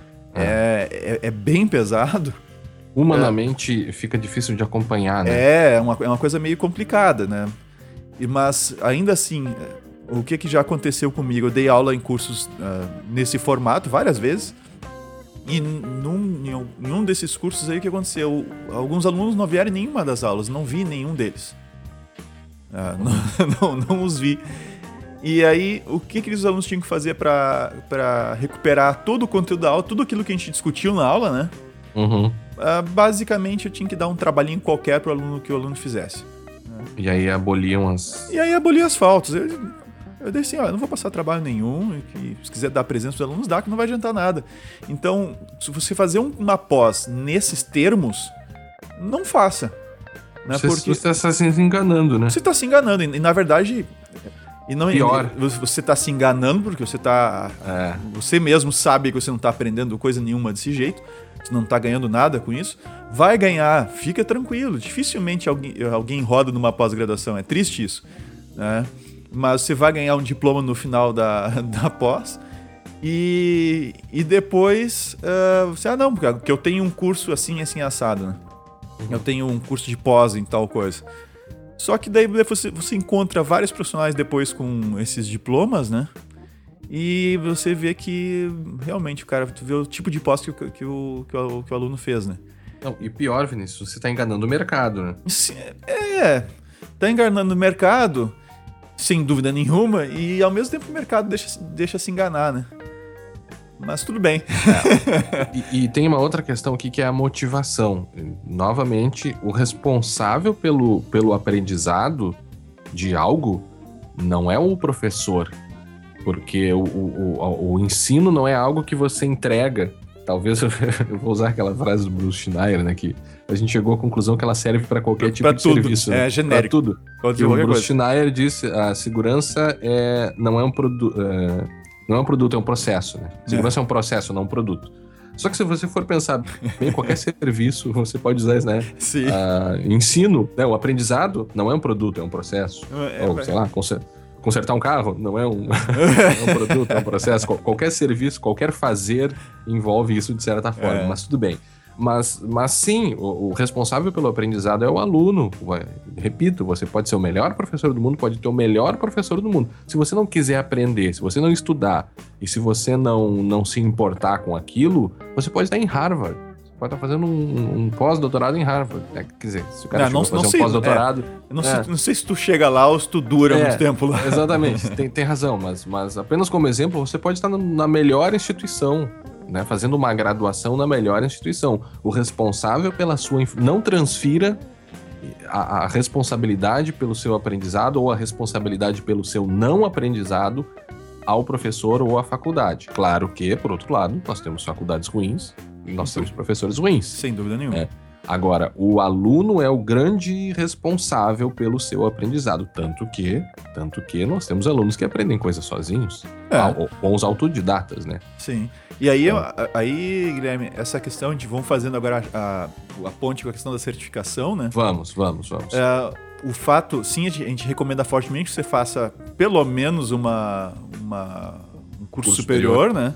é bem pesado. Humanamente fica difícil de acompanhar, né? É uma coisa meio complicada, né? Mas ainda assim, o que já aconteceu comigo? Eu dei aula em cursos nesse formato várias vezes. E em um desses cursos aí, o que aconteceu? Alguns alunos não vieram em nenhuma das aulas, não vi nenhum deles. Não os vi. E aí, o que os alunos tinham que fazer para recuperar todo o conteúdo da aula, tudo aquilo que a gente discutiu na aula, né? basicamente eu tinha que dar um trabalhinho qualquer pro aluno que o aluno fizesse. E aí aboliam as... E aí aboli as faltas. Eu dei assim, ó, eu não vou passar trabalho nenhum, e se quiser dar presença pros alunos, dá, que não vai adiantar nada. Então, se você fazer uma pós nesses termos, não faça. Né? Você está se enganando, né? Você está se enganando, e na verdade... Pior. Você está se enganando porque você tá... Você mesmo sabe que você não está aprendendo coisa nenhuma desse jeito, você não está ganhando nada com isso. Vai ganhar, fica tranquilo. Dificilmente alguém roda numa pós-graduação, é triste isso, né? Mas você vai ganhar um diploma no final da pós e depois você, não, porque eu tenho um curso assim assado, né? Eu tenho um curso de pós em tal coisa. Só que daí você encontra vários profissionais depois com esses diplomas, né? E você vê que realmente o cara, tu vê o tipo de pós que o aluno fez, né? Não, e pior, Vinícius, você tá enganando o mercado, né? Tá enganando o mercado, sem dúvida nenhuma, e ao mesmo tempo o mercado deixa se enganar, né? Mas tudo bem. E tem uma outra questão aqui que é a motivação. Novamente, o responsável pelo aprendizado de algo não é o professor. Porque o ensino não é algo que você entrega. Talvez eu vou usar aquela frase do Bruce Schneier, né? Que a gente chegou à conclusão que ela serve para qualquer tipo de serviço. É, né? genérico. Pra tudo. Pode dizer o Bruce Schneier disse a segurança não é um produto. Não é um produto, é um processo, né? Segurança é um processo, não um produto. Só que se você for pensar bem, qualquer serviço, você pode usar isso, né? Sim. Ensino, né? O aprendizado não é um produto, é um processo. Ou, sei lá, consertar um carro não é um produto, é um processo. Qualquer serviço, qualquer fazer envolve isso de certa forma, mas tudo bem. Mas sim, o responsável pelo aprendizado é o aluno. Repito, você pode ser o melhor professor do mundo, pode ter o melhor professor do mundo. Se você não quiser aprender, se você não estudar e se você não se importar com aquilo, você pode estar em Harvard. Você pode estar fazendo um pós-doutorado em Harvard. Quer dizer, se o cara fazer um pós-doutorado... Não sei se tu chega lá ou se tu dura muito tempo lá. Exatamente, tem razão. Mas apenas como exemplo, você pode estar na melhor instituição, né, fazendo uma graduação na melhor instituição. O responsável pela sua... Não transfira a responsabilidade pelo seu aprendizado ou a responsabilidade pelo seu não aprendizado ao professor ou à faculdade. Claro que, por outro lado, nós temos faculdades ruins e nós temos professores ruins. Sem dúvida nenhuma. Agora, o aluno é o grande responsável pelo seu aprendizado. Tanto que nós temos alunos que aprendem coisas sozinhos. Bons autodidatas, né? Sim. E aí, Guilherme, essa questão de vamos fazendo agora a ponte com a questão da certificação, né? Vamos. O fato, sim, a gente recomenda fortemente que você faça pelo menos um curso superior, né?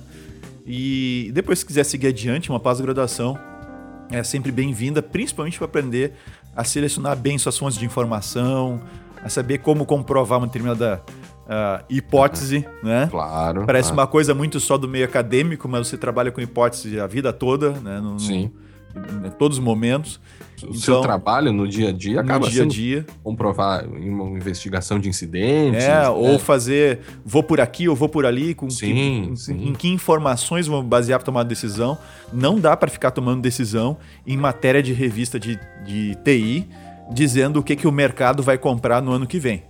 E depois, se quiser seguir adiante, uma pós-graduação é sempre bem-vinda, principalmente para aprender a selecionar bem suas fontes de informação, a saber como comprovar uma determinada hipótese, né? Claro. Parece uma coisa muito só do meio acadêmico, mas você trabalha com hipótese a vida toda, né? Sim. Em todos os momentos. O seu trabalho no dia a dia acaba sendo comprovar em uma investigação de incidentes. Ou fazer, vou por aqui ou vou por ali, em que informações vão basear para tomar decisão. Não dá para ficar tomando decisão em matéria de revista de TI, dizendo o que o mercado vai comprar no ano que vem.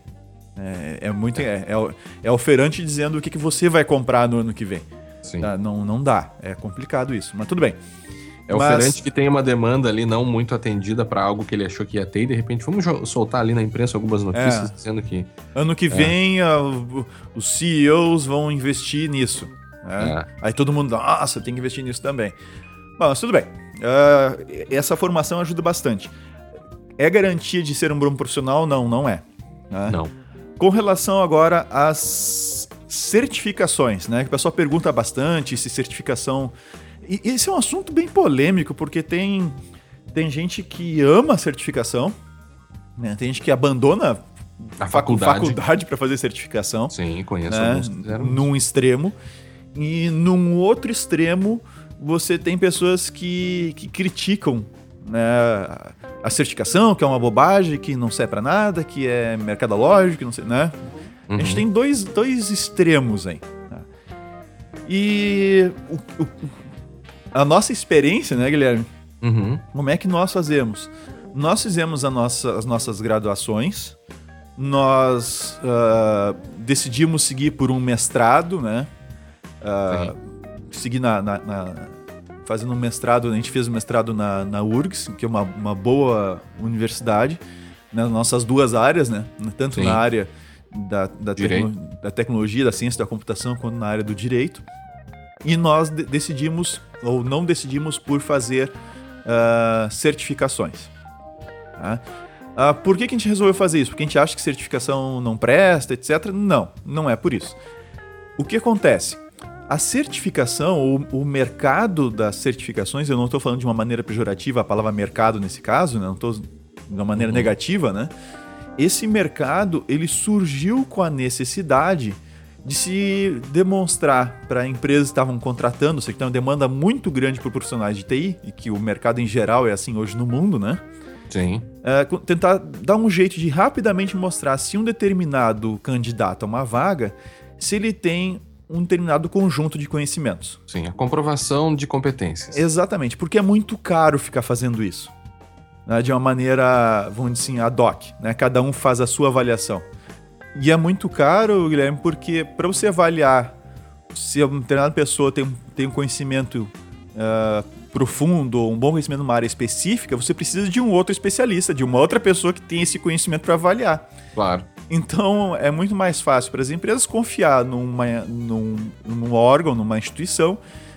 É oferante dizendo o que você vai comprar no ano que vem. Tá? Não dá, é complicado isso, mas tudo bem. É oferente que tem uma demanda ali não muito atendida para algo que ele achou que ia ter e de repente vamos soltar ali na imprensa algumas notícias dizendo que... Ano que vem os CEOs vão investir nisso. Né? Aí todo mundo, nossa, tem que investir nisso também. Bom, mas tudo bem. Essa formação ajuda bastante. É garantia de ser um bom profissional? Não é. Né? Não. Com relação agora às certificações, né? Que o pessoal pergunta bastante se certificação... E esse é um assunto bem polêmico, porque tem gente que ama a certificação, né? Tem gente que abandona a faculdade para fazer certificação. Sim, conheço alguns que fizeram isso. Num extremo. E num outro extremo, você tem pessoas que criticam, né, a certificação, que é uma bobagem, que não serve para nada, que é mercadológico, que não sei, né? A gente tem dois extremos aí. Tá? E a nossa experiência, né, Guilherme, Como é que nós fazemos? Nós fizemos as nossas graduações, nós decidimos seguir por um mestrado, né? Seguir fazendo um mestrado, a gente fez um mestrado na URGS, que é uma boa universidade, nas nossas duas áreas, né? Tanto na área da tecnologia, da ciência da computação, quanto na área do direito. E nós decidimos, ou não decidimos, por fazer certificações. Tá? Por que a gente resolveu fazer isso? Porque a gente acha que certificação não presta, etc. Não é por isso. O que acontece? A certificação, o mercado das certificações, eu não estou falando de uma maneira pejorativa, a palavra mercado nesse caso, né? Não estou de uma maneira negativa, né? Esse mercado, ele surgiu com a necessidade de se demonstrar para empresas que estavam contratando, sei que tem uma demanda muito grande por profissionais de TI, e que o mercado em geral é assim hoje no mundo, né? Sim. Tentar dar um jeito de rapidamente mostrar se um determinado candidato a uma vaga, se ele tem um determinado conjunto de conhecimentos. Sim, a comprovação de competências. Exatamente, porque é muito caro ficar fazendo isso, né, de uma maneira, vamos dizer assim, ad hoc, né? Cada um faz a sua avaliação. E é muito caro, Guilherme, porque para você avaliar se uma determinada pessoa tem um conhecimento profundo ou um bom conhecimento numa área específica, você precisa de um outro especialista, de uma outra pessoa que tem esse conhecimento para avaliar. Claro. Então, é muito mais fácil para as empresas confiar num órgão, numa instituição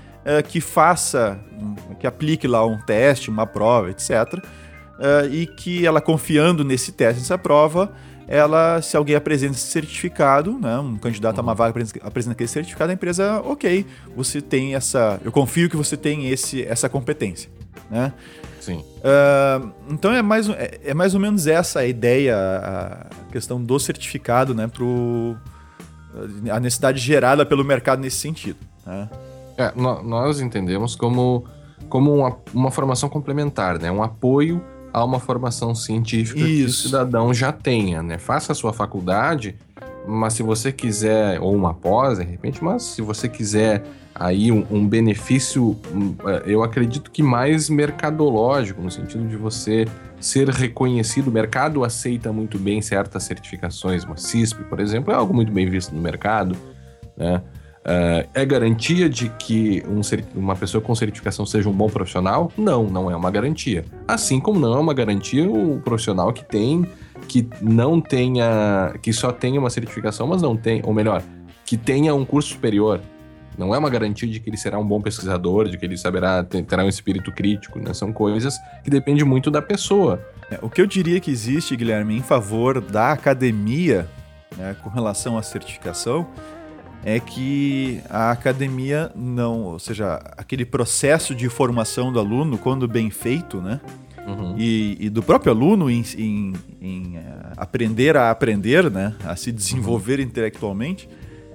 que aplique lá um teste, uma prova, etc. E que ela, confiando nesse teste, nessa prova, se alguém apresenta esse certificado, né, um candidato a uma vaga apresenta aquele certificado, a empresa, ok, você tem eu confio que você tem essa competência, né? Sim. Então é mais ou menos essa a ideia, a questão do certificado, né, a necessidade gerada pelo mercado nesse sentido, né? Nós entendemos como uma formação complementar, né? Um apoio a uma formação científica que o cidadão já tenha, né? Faça a sua faculdade, mas se você quiser, ou uma pós, de repente, mas se você quiser aí um benefício, eu acredito que mais mercadológico, no sentido de você ser reconhecido, o mercado aceita muito bem certas certificações, uma CISP, por exemplo, é algo muito bem visto no mercado, né? É garantia de que uma pessoa com certificação seja um bom profissional? Não é uma garantia. Assim como não é uma garantia o profissional que só tenha uma certificação, mas não tem, ou melhor, que tenha um curso superior. Não é uma garantia de que ele será um bom pesquisador, de que ele terá um espírito crítico, né? São coisas que dependem muito da pessoa. O que eu diria que existe, Guilherme, em favor da academia, né, com relação à certificação, é que a academia ou seja, aquele processo de formação do aluno, quando bem feito, né? E do próprio aluno em aprender a aprender, né? A se desenvolver intelectualmente,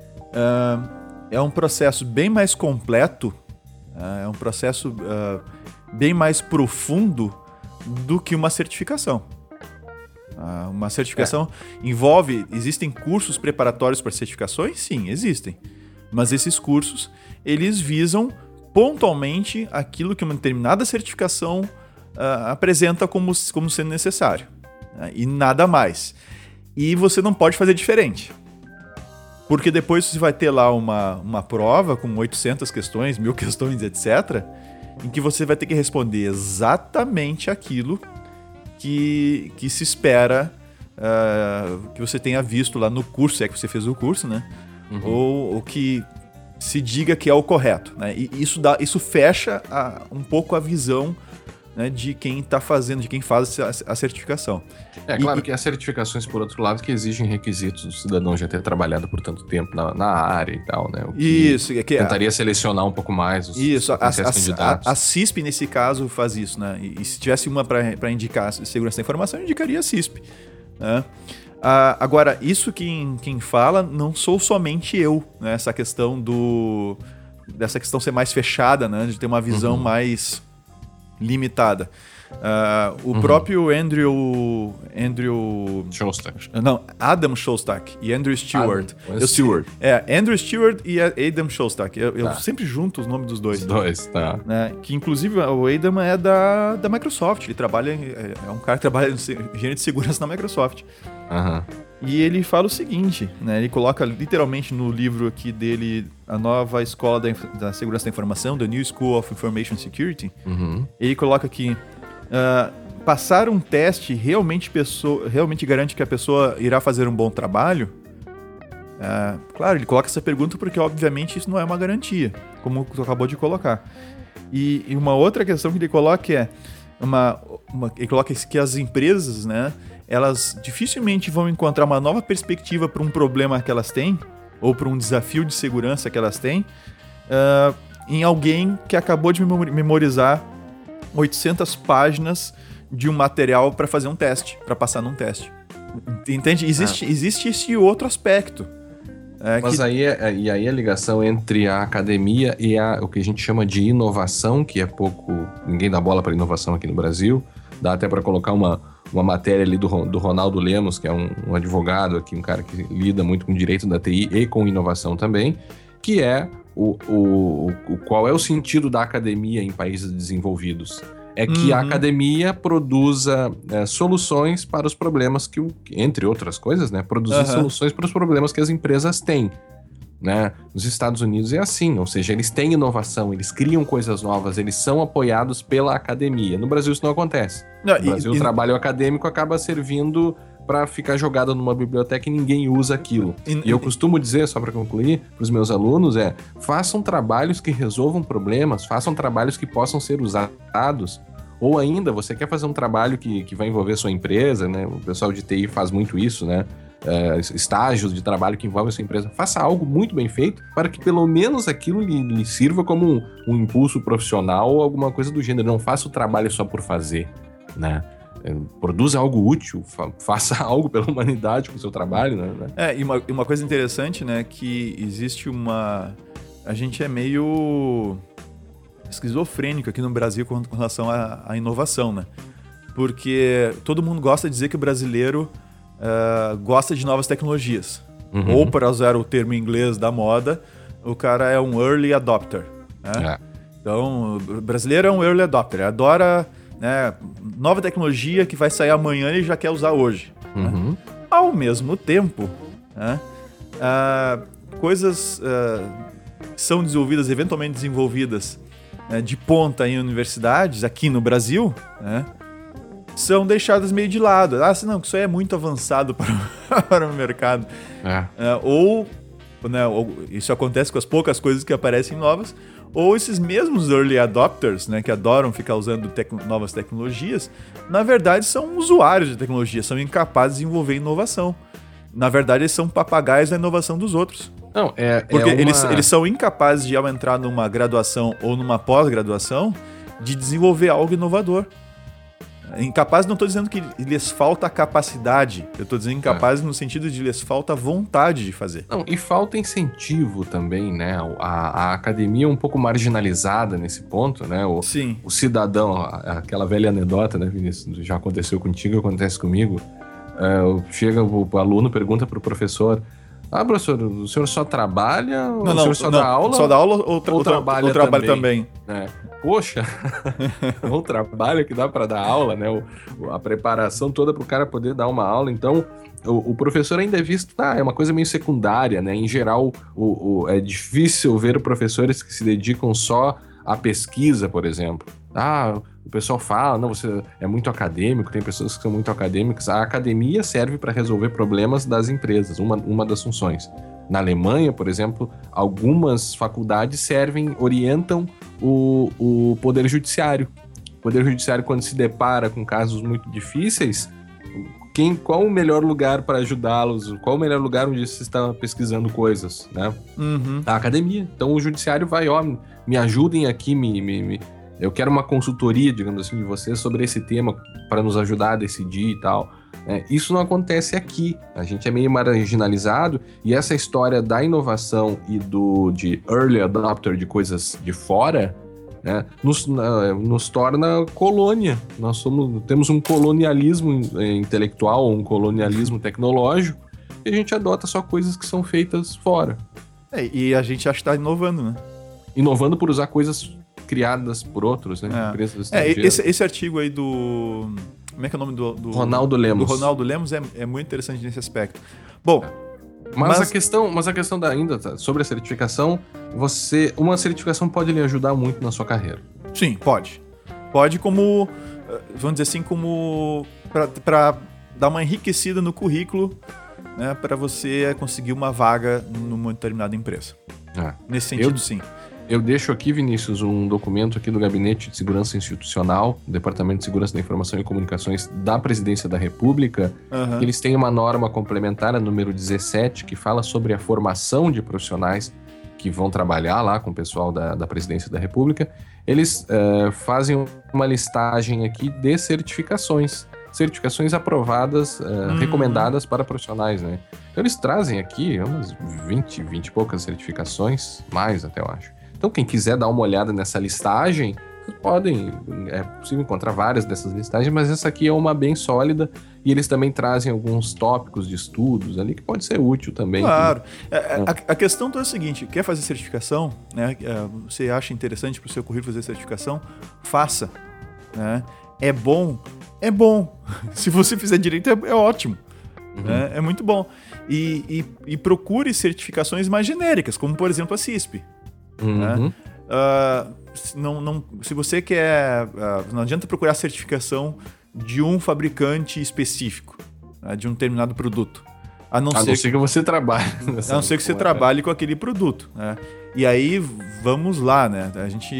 é um processo bem mais completo, é um processo bem mais profundo do que uma certificação. Uma certificação existem cursos preparatórios para certificações? Sim, existem. Mas esses cursos, eles visam pontualmente aquilo que uma determinada certificação apresenta como sendo necessário, né? E nada mais. E você não pode fazer diferente. Porque depois você vai ter lá uma prova com 800 questões, 1000 questões, etc., em que você vai ter que responder exatamente aquilo que se espera que você tenha visto lá no curso, se é que você fez o curso, né? Ou que se diga que é o correto, né? E isso fecha um pouco a visão, né, de quem está fazendo, de quem faz a certificação. Claro que as certificações, por outro lado, que exigem requisitos do cidadão já ter trabalhado por tanto tempo na área e tal, né? Tentaria selecionar um pouco mais os candidatos. A CISP, nesse caso, faz isso, né? E se tivesse uma para indicar segurança da informação, eu indicaria a CISP, né? Agora, isso quem fala não sou somente eu, né? Essa questão dessa questão ser mais fechada, né? De ter uma visão mais limitada. O próprio Andrew Shostak. Não, Adam Shostak e Andrew Stewart. Stewart. Andrew Stewart e Adam Shostak. Eu sempre junto os nomes dos dois. Os dois, tá. Que inclusive o Adam é da Microsoft. Ele trabalha, é um cara que trabalha em engenharia de segurança na Microsoft. Aham. E ele fala o seguinte, né? Ele coloca literalmente no livro aqui dele a nova escola da segurança da informação, The New School of Information Security. Ele coloca aqui, passar um teste realmente garante que a pessoa irá fazer um bom trabalho? Claro, ele coloca essa pergunta porque obviamente isso não é uma garantia, como tu acabou de colocar. E uma outra questão que ele coloca é, ele coloca que as empresas, né, elas dificilmente vão encontrar uma nova perspectiva para um problema que elas têm, ou para um desafio de segurança que elas têm, em alguém que acabou de memorizar 800 páginas de um material para fazer um teste, para passar num teste. Entende? Existe esse outro aspecto. Mas aí a ligação entre a academia e o que a gente chama de inovação, que é pouco... Ninguém dá bola para inovação aqui no Brasil. Dá até para colocar uma matéria ali do Ronaldo Lemos, que é um advogado aqui, um cara que lida muito com direito da TI e com inovação também, que é qual é o sentido da academia em países desenvolvidos. É que a academia produza soluções para os problemas que, entre outras coisas, né, produzir soluções para os problemas que as empresas têm. Né? Nos Estados Unidos é assim, ou seja, eles têm inovação, eles criam coisas novas, eles são apoiados pela academia. No Brasil isso não acontece. No Brasil o trabalho acadêmico acaba servindo para ficar jogado numa biblioteca e ninguém usa aquilo. E eu costumo dizer, só para concluir, para os meus alunos, façam trabalhos que resolvam problemas, façam trabalhos que possam ser usados. Ou ainda, você quer fazer um trabalho que vai envolver sua empresa, né? O pessoal de TI faz muito isso, né? Estágios de trabalho que envolvem a sua empresa, faça algo muito bem feito para que pelo menos aquilo lhe sirva como um impulso profissional ou alguma coisa do gênero. Não faça o trabalho só por fazer, né? Produza algo útil, faça algo pela humanidade com o seu trabalho, né? E uma coisa interessante, né, que existe a gente é meio esquizofrênico aqui no Brasil com relação à inovação, né? Porque todo mundo gosta de dizer que o brasileiro gosta de novas tecnologias. Ou, para usar o termo em inglês da moda, o cara é um early adopter. Né? Então, o brasileiro é um early adopter. Ele adora, né, nova tecnologia que vai sair amanhã e já quer usar hoje. Né? Ao mesmo tempo, né, coisas que são eventualmente desenvolvidas de ponta em universidades aqui no Brasil, né, são deixadas meio de lado. Não, isso aí é muito avançado para o mercado. Ou isso acontece com as poucas coisas que aparecem novas, ou esses mesmos early adopters, né, que adoram ficar usando novas tecnologias, na verdade são usuários de tecnologia, são incapazes de desenvolver inovação. Na verdade, eles são papagaios da inovação dos outros. Não, Porque eles são incapazes de, ao entrar numa graduação ou numa pós-graduação, de desenvolver algo inovador. Incapazes, não estou dizendo que lhes falta capacidade, eu estou dizendo incapazes no sentido de lhes falta vontade de fazer. Não, e falta incentivo também, né? A academia é um pouco marginalizada nesse ponto, né? Sim. O cidadão, aquela velha anedota, né, Vinícius? Já aconteceu contigo, acontece comigo. Chega o aluno, pergunta para o professor: professor, o senhor só trabalha? O senhor só dá aula? Só dá aula ou trabalha também? Poxa, o trabalho que dá para dar aula, né? A preparação toda para o cara poder dar uma aula. Então, o professor ainda é visto, é uma coisa meio secundária, né? Em geral, é difícil ver professores que se dedicam só à pesquisa, por exemplo. O pessoal fala, não, você é muito acadêmico, tem pessoas que são muito acadêmicas. A academia serve para resolver problemas das empresas, uma das funções. Na Alemanha, por exemplo, algumas faculdades orientam o Poder Judiciário. O Poder Judiciário, quando se depara com casos muito difíceis, qual o melhor lugar para ajudá-los? Qual o melhor lugar onde se está pesquisando coisas, né? A academia. Então o Judiciário vai, me ajudem aqui, eu quero uma consultoria, digamos assim, de vocês sobre esse tema para nos ajudar a decidir e tal. Isso não acontece aqui. A gente é meio marginalizado e essa história da inovação e de early adopter de coisas de fora né? Nos torna colônia. Temos um colonialismo intelectual, um colonialismo tecnológico, e a gente adota só coisas que são feitas fora. E a gente acha que está inovando, né? Inovando por usar coisas criadas por outros, né? Empresas estrangeiras. Esse artigo aí do... Como é que é o nome do Ronaldo Lemos. Do Ronaldo Lemos é muito interessante nesse aspecto. Bom... Mas a questão ainda sobre a certificação, uma certificação pode lhe ajudar muito na sua carreira. Sim, pode. Pode como, vamos dizer assim, como para dar uma enriquecida no currículo, né, para você conseguir uma vaga numa determinada empresa. Nesse sentido, sim. Eu deixo aqui, Vinícius, um documento aqui do Gabinete de Segurança Institucional, Departamento de Segurança da Informação e Comunicações da Presidência da República. Que eles têm uma norma complementar, a número 17, que fala sobre a formação de profissionais que vão trabalhar lá com o pessoal da Presidência da República. Eles fazem uma listagem aqui de certificações aprovadas, recomendadas para profissionais, né? Então eles trazem aqui umas 20 e poucas certificações, mais até eu acho. Então, quem quiser dar uma olhada nessa listagem, é possível encontrar várias dessas listagens, mas essa aqui é uma bem sólida, e eles também trazem alguns tópicos de estudos ali que pode ser útil também. Claro. A questão toda é a seguinte: quer fazer certificação, né? Você acha interessante para o seu currículo fazer certificação? Faça. Né? É bom. Se você fizer direito, é ótimo. Né? É muito bom. E procure certificações mais genéricas, como, por exemplo, a CISP. Né? Se você quer... não adianta procurar certificação de um fabricante específico, né, de um determinado produto. A não ser que você trabalhe. A não ser que você trabalhe com aquele produto. Né? E aí, vamos lá, né?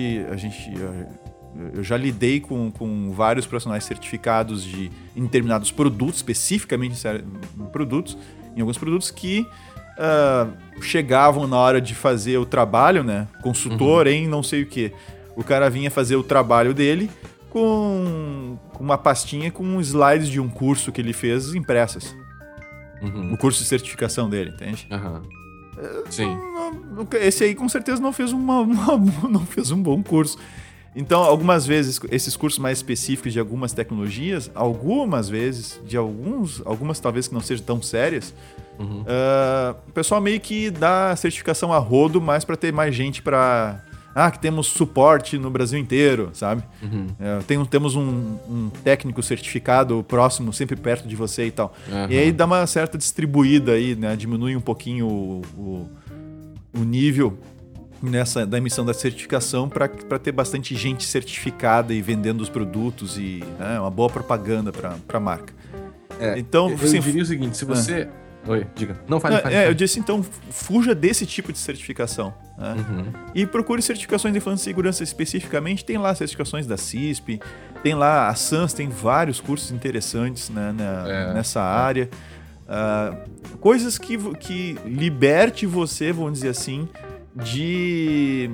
Eu já lidei com vários profissionais certificados em determinados produtos, especificamente em alguns produtos que chegavam na hora de fazer o trabalho, né? Consultor em não sei o que. O cara vinha fazer o trabalho dele com uma pastinha com slides de um curso que ele fez impressas. O curso de certificação dele, entende? Sim. Esse aí com certeza não fez não fez um bom curso. Então, algumas vezes, esses cursos mais específicos de algumas tecnologias, algumas talvez que não sejam tão sérias, o pessoal meio que dá certificação a rodo, mais para ter mais gente para... que temos suporte no Brasil inteiro, sabe? Temos um técnico certificado próximo, sempre perto de você e tal. E aí dá uma certa distribuída aí, né? Diminui um pouquinho o nível da emissão da certificação para ter bastante gente certificada e vendendo os produtos e uma boa propaganda para a marca. Então, eu diria o seguinte, se você... Oi, diga. Não, fale. Eu disse, então, fuja desse tipo de certificação. Né? E procure certificações de segurança especificamente. Tem lá certificações da CISP, tem lá a SANS, tem vários cursos interessantes, né, nessa área. Coisas que liberte você, vamos dizer assim, de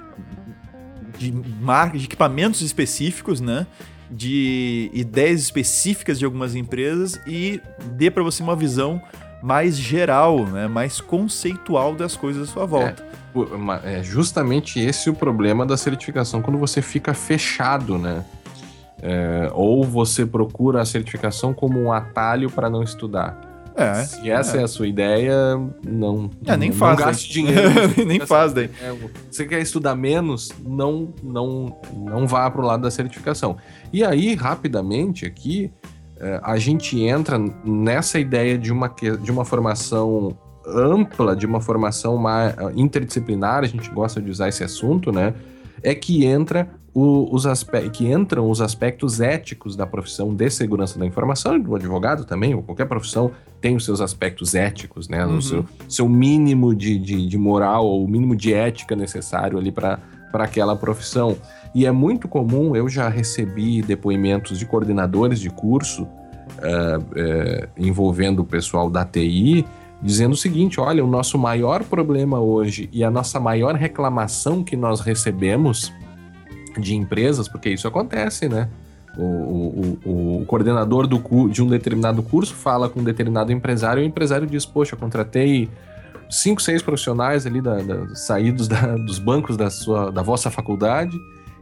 equipamentos específicos, né? De ideias específicas de algumas empresas e dê para você uma visão mais geral, né? Mais conceitual das coisas à sua volta. É justamente esse o problema da certificação, quando você fica fechado, né? Ou você procura a certificação como um atalho para não estudar. Se essa é a sua ideia, não gaste dinheiro. Nem faz daí. Você quer estudar menos, não vá para o lado da certificação. E aí, rapidamente, aqui, a gente entra nessa ideia de uma formação ampla, de uma formação mais interdisciplinar, a gente gosta de usar esse assunto, né? Que entram os aspectos éticos da profissão de segurança da informação, do advogado também, ou qualquer profissão tem os seus aspectos éticos, né? O seu mínimo de moral, ou o mínimo de ética necessário ali para aquela profissão. E é muito comum, eu já recebi depoimentos de coordenadores de curso envolvendo o pessoal da TI, dizendo o seguinte: olha, o nosso maior problema hoje e a nossa maior reclamação que nós recebemos de empresas, porque isso acontece, né? O coordenador de um determinado curso fala com um determinado empresário e o empresário diz: poxa, contratei 5, 6 profissionais ali saídos dos bancos da vossa faculdade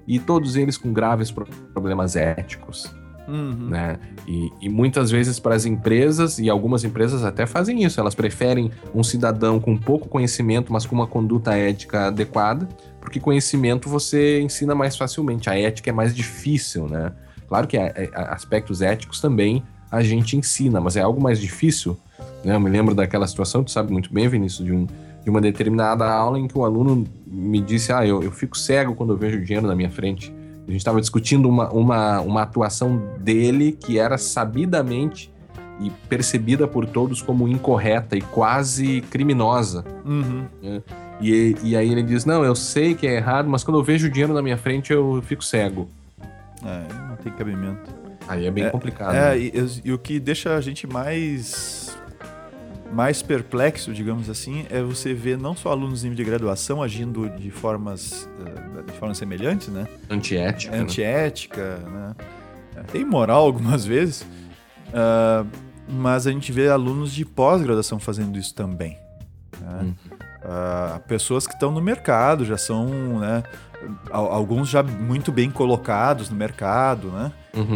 e todos eles com graves problemas éticos. Né? E muitas vezes para as empresas, e algumas empresas até fazem isso, elas preferem um cidadão com pouco conhecimento, mas com uma conduta ética adequada, porque conhecimento você ensina mais facilmente, a ética é mais difícil, né? Claro que aspectos éticos também a gente ensina, mas é algo mais difícil, né? Eu me lembro daquela situação, tu sabe muito bem, Vinícius, de uma determinada aula em que o aluno me disse, eu fico cego quando eu vejo dinheiro na minha frente. A gente estava discutindo uma atuação dele que era sabidamente e percebida por todos como incorreta e quase criminosa. Né? E aí ele diz, não, eu sei que é errado, mas quando eu vejo o dinheiro na minha frente eu fico cego. Não tem cabimento. Aí é bem complicado. Né? E o que deixa a gente mais perplexo, digamos assim, é você ver não só alunos em nível de graduação agindo de formas semelhantes, né? Antiética, né? Até imoral algumas vezes, mas a gente vê alunos de pós-graduação fazendo isso também. Né? Pessoas que estão no mercado, já são, né, alguns já muito bem colocados no mercado, né?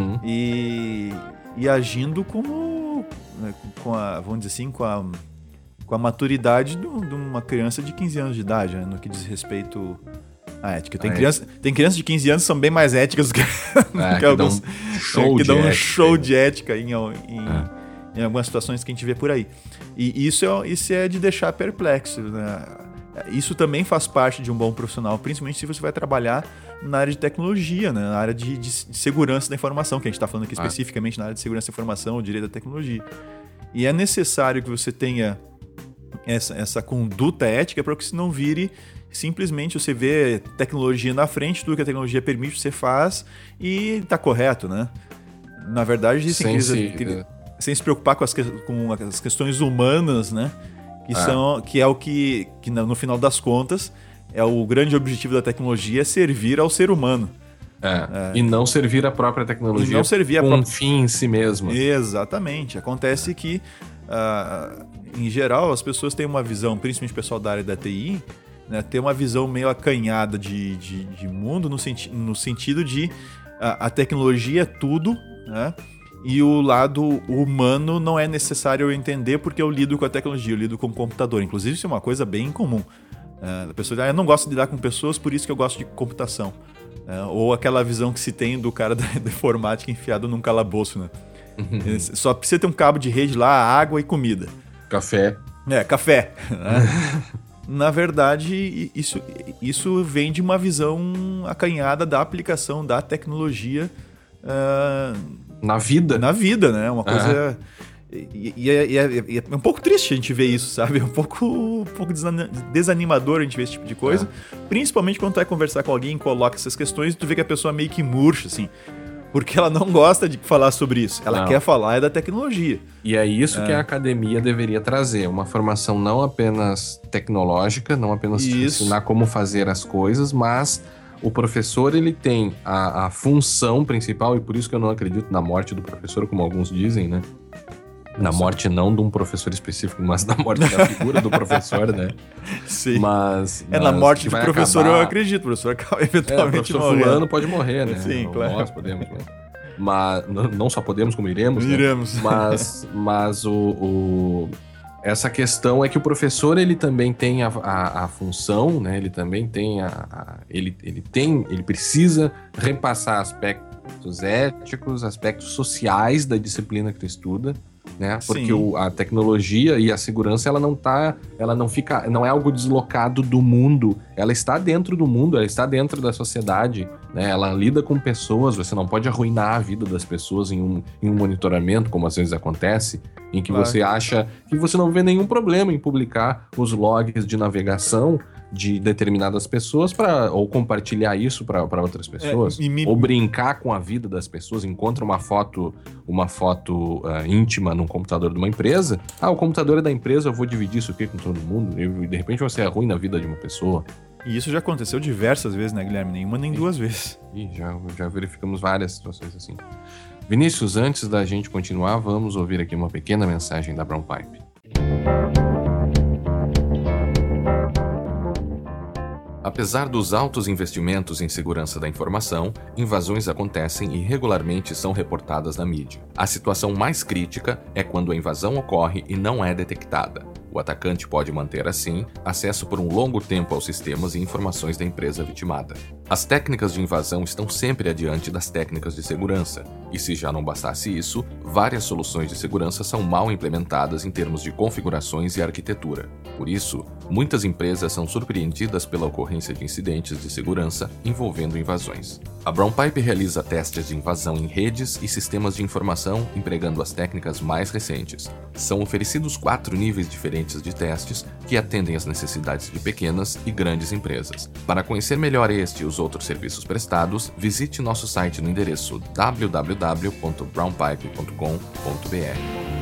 E agindo como, né, vamos dizer assim, com a maturidade de uma criança de 15 anos de idade, né, no que diz respeito à ética. Tem crianças de 15 anos que são bem mais éticas do que alguns que dão um show de ética em algumas situações que a gente vê por aí. E isso é de deixar perplexo, né? Isso também faz parte de um bom profissional, principalmente se você vai trabalhar na área de tecnologia, né? Na área de segurança da informação, que a gente está falando aqui especificamente na área de segurança da informação, o direito da tecnologia. E é necessário que você tenha essa conduta ética para que você não vire simplesmente você vê tecnologia na frente, tudo que a tecnologia permite você faz e está correto, né? Na verdade, sem se preocupar com as questões humanas, né? Que é o que no final das contas é o grande objetivo da tecnologia, é servir ao ser humano. E não servir a própria tecnologia com um fim em si mesma. Exatamente. Acontece que, em geral, as pessoas têm uma visão, principalmente o pessoal da área da TI, né, tem uma visão meio acanhada de mundo no sentido de a tecnologia é tudo, né? E o lado humano não é necessário eu entender porque eu lido com a tecnologia, eu lido com o computador. Inclusive, isso é uma coisa bem comum. A pessoa diz, eu não gosto de lidar com pessoas, por isso que eu gosto de computação. Ou aquela visão que se tem do cara da informática enfiado num calabouço, né? Só precisa ter um cabo de rede lá, água e comida. Café. Café. Né? Na verdade, isso vem de uma visão acanhada da aplicação da tecnologia na vida. Na vida, né? Uma coisa... E é um pouco triste a gente ver isso, sabe? É um pouco desanimador a gente ver esse tipo de coisa. Principalmente quando tu vai conversar com alguém e coloca essas questões e tu vê que a pessoa meio que murcha, assim. Porque ela não gosta de falar sobre isso. Ela quer falar da tecnologia. E é isso que a academia deveria trazer. Uma formação não apenas tecnológica, não apenas ensinar como fazer as coisas, mas... O professor, ele tem a função principal, e por isso que eu não acredito na morte do professor, como alguns dizem, né? Na morte não de um professor específico, mas na morte da figura do professor, né? Sim. Mas na morte do professor eu acredito. O professor eventualmente morre. O professor fulano pode morrer, né? Sim, claro. Nós podemos, né? Mas não só podemos, como iremos. Iremos. Né? Mas essa questão é que o professor, ele também tem a função, né? Ele também tem ele precisa repassar aspectos éticos, aspectos sociais da disciplina que tu estuda, né? Porque a tecnologia e a segurança, ela não é algo deslocado do mundo, ela está dentro do mundo, ela está dentro da sociedade, né? Ela lida com pessoas, você não pode arruinar a vida das pessoas em um monitoramento, como às vezes acontece, em que você acha que você não vê nenhum problema em publicar os logs de navegação de determinadas pessoas ou compartilhar isso para outras pessoas, ou brincar com a vida das pessoas, encontra uma foto íntima num computador de uma empresa, o computador é da empresa, eu vou dividir isso aqui com todo mundo, e de repente você arruina a vida de uma pessoa. E isso já aconteceu diversas vezes, né, Guilherme? Nenhuma nem duas vezes. E já verificamos várias situações assim. Vinícius, antes da gente continuar, vamos ouvir aqui uma pequena mensagem da Brown Pipe. A Apesar dos altos investimentos em segurança da informação, invasões acontecem e regularmente são reportadas na mídia. A situação mais crítica é quando a invasão ocorre e não é detectada. O atacante pode manter, assim, acesso por um longo tempo aos sistemas e informações da empresa vitimada. As técnicas de invasão estão sempre adiante das técnicas de segurança, e se já não bastasse isso, várias soluções de segurança são mal implementadas em termos de configurações e arquitetura. Por isso, muitas empresas são surpreendidas pela ocorrência de incidentes de segurança envolvendo invasões. A Brown Pipe realiza testes de invasão em redes e sistemas de informação empregando as técnicas mais recentes. São oferecidos 4 níveis diferentes de testes que atendem às necessidades de pequenas e grandes empresas. Para conhecer melhor este e os outros serviços prestados, visite nosso site no endereço www.brownpipe.com.br.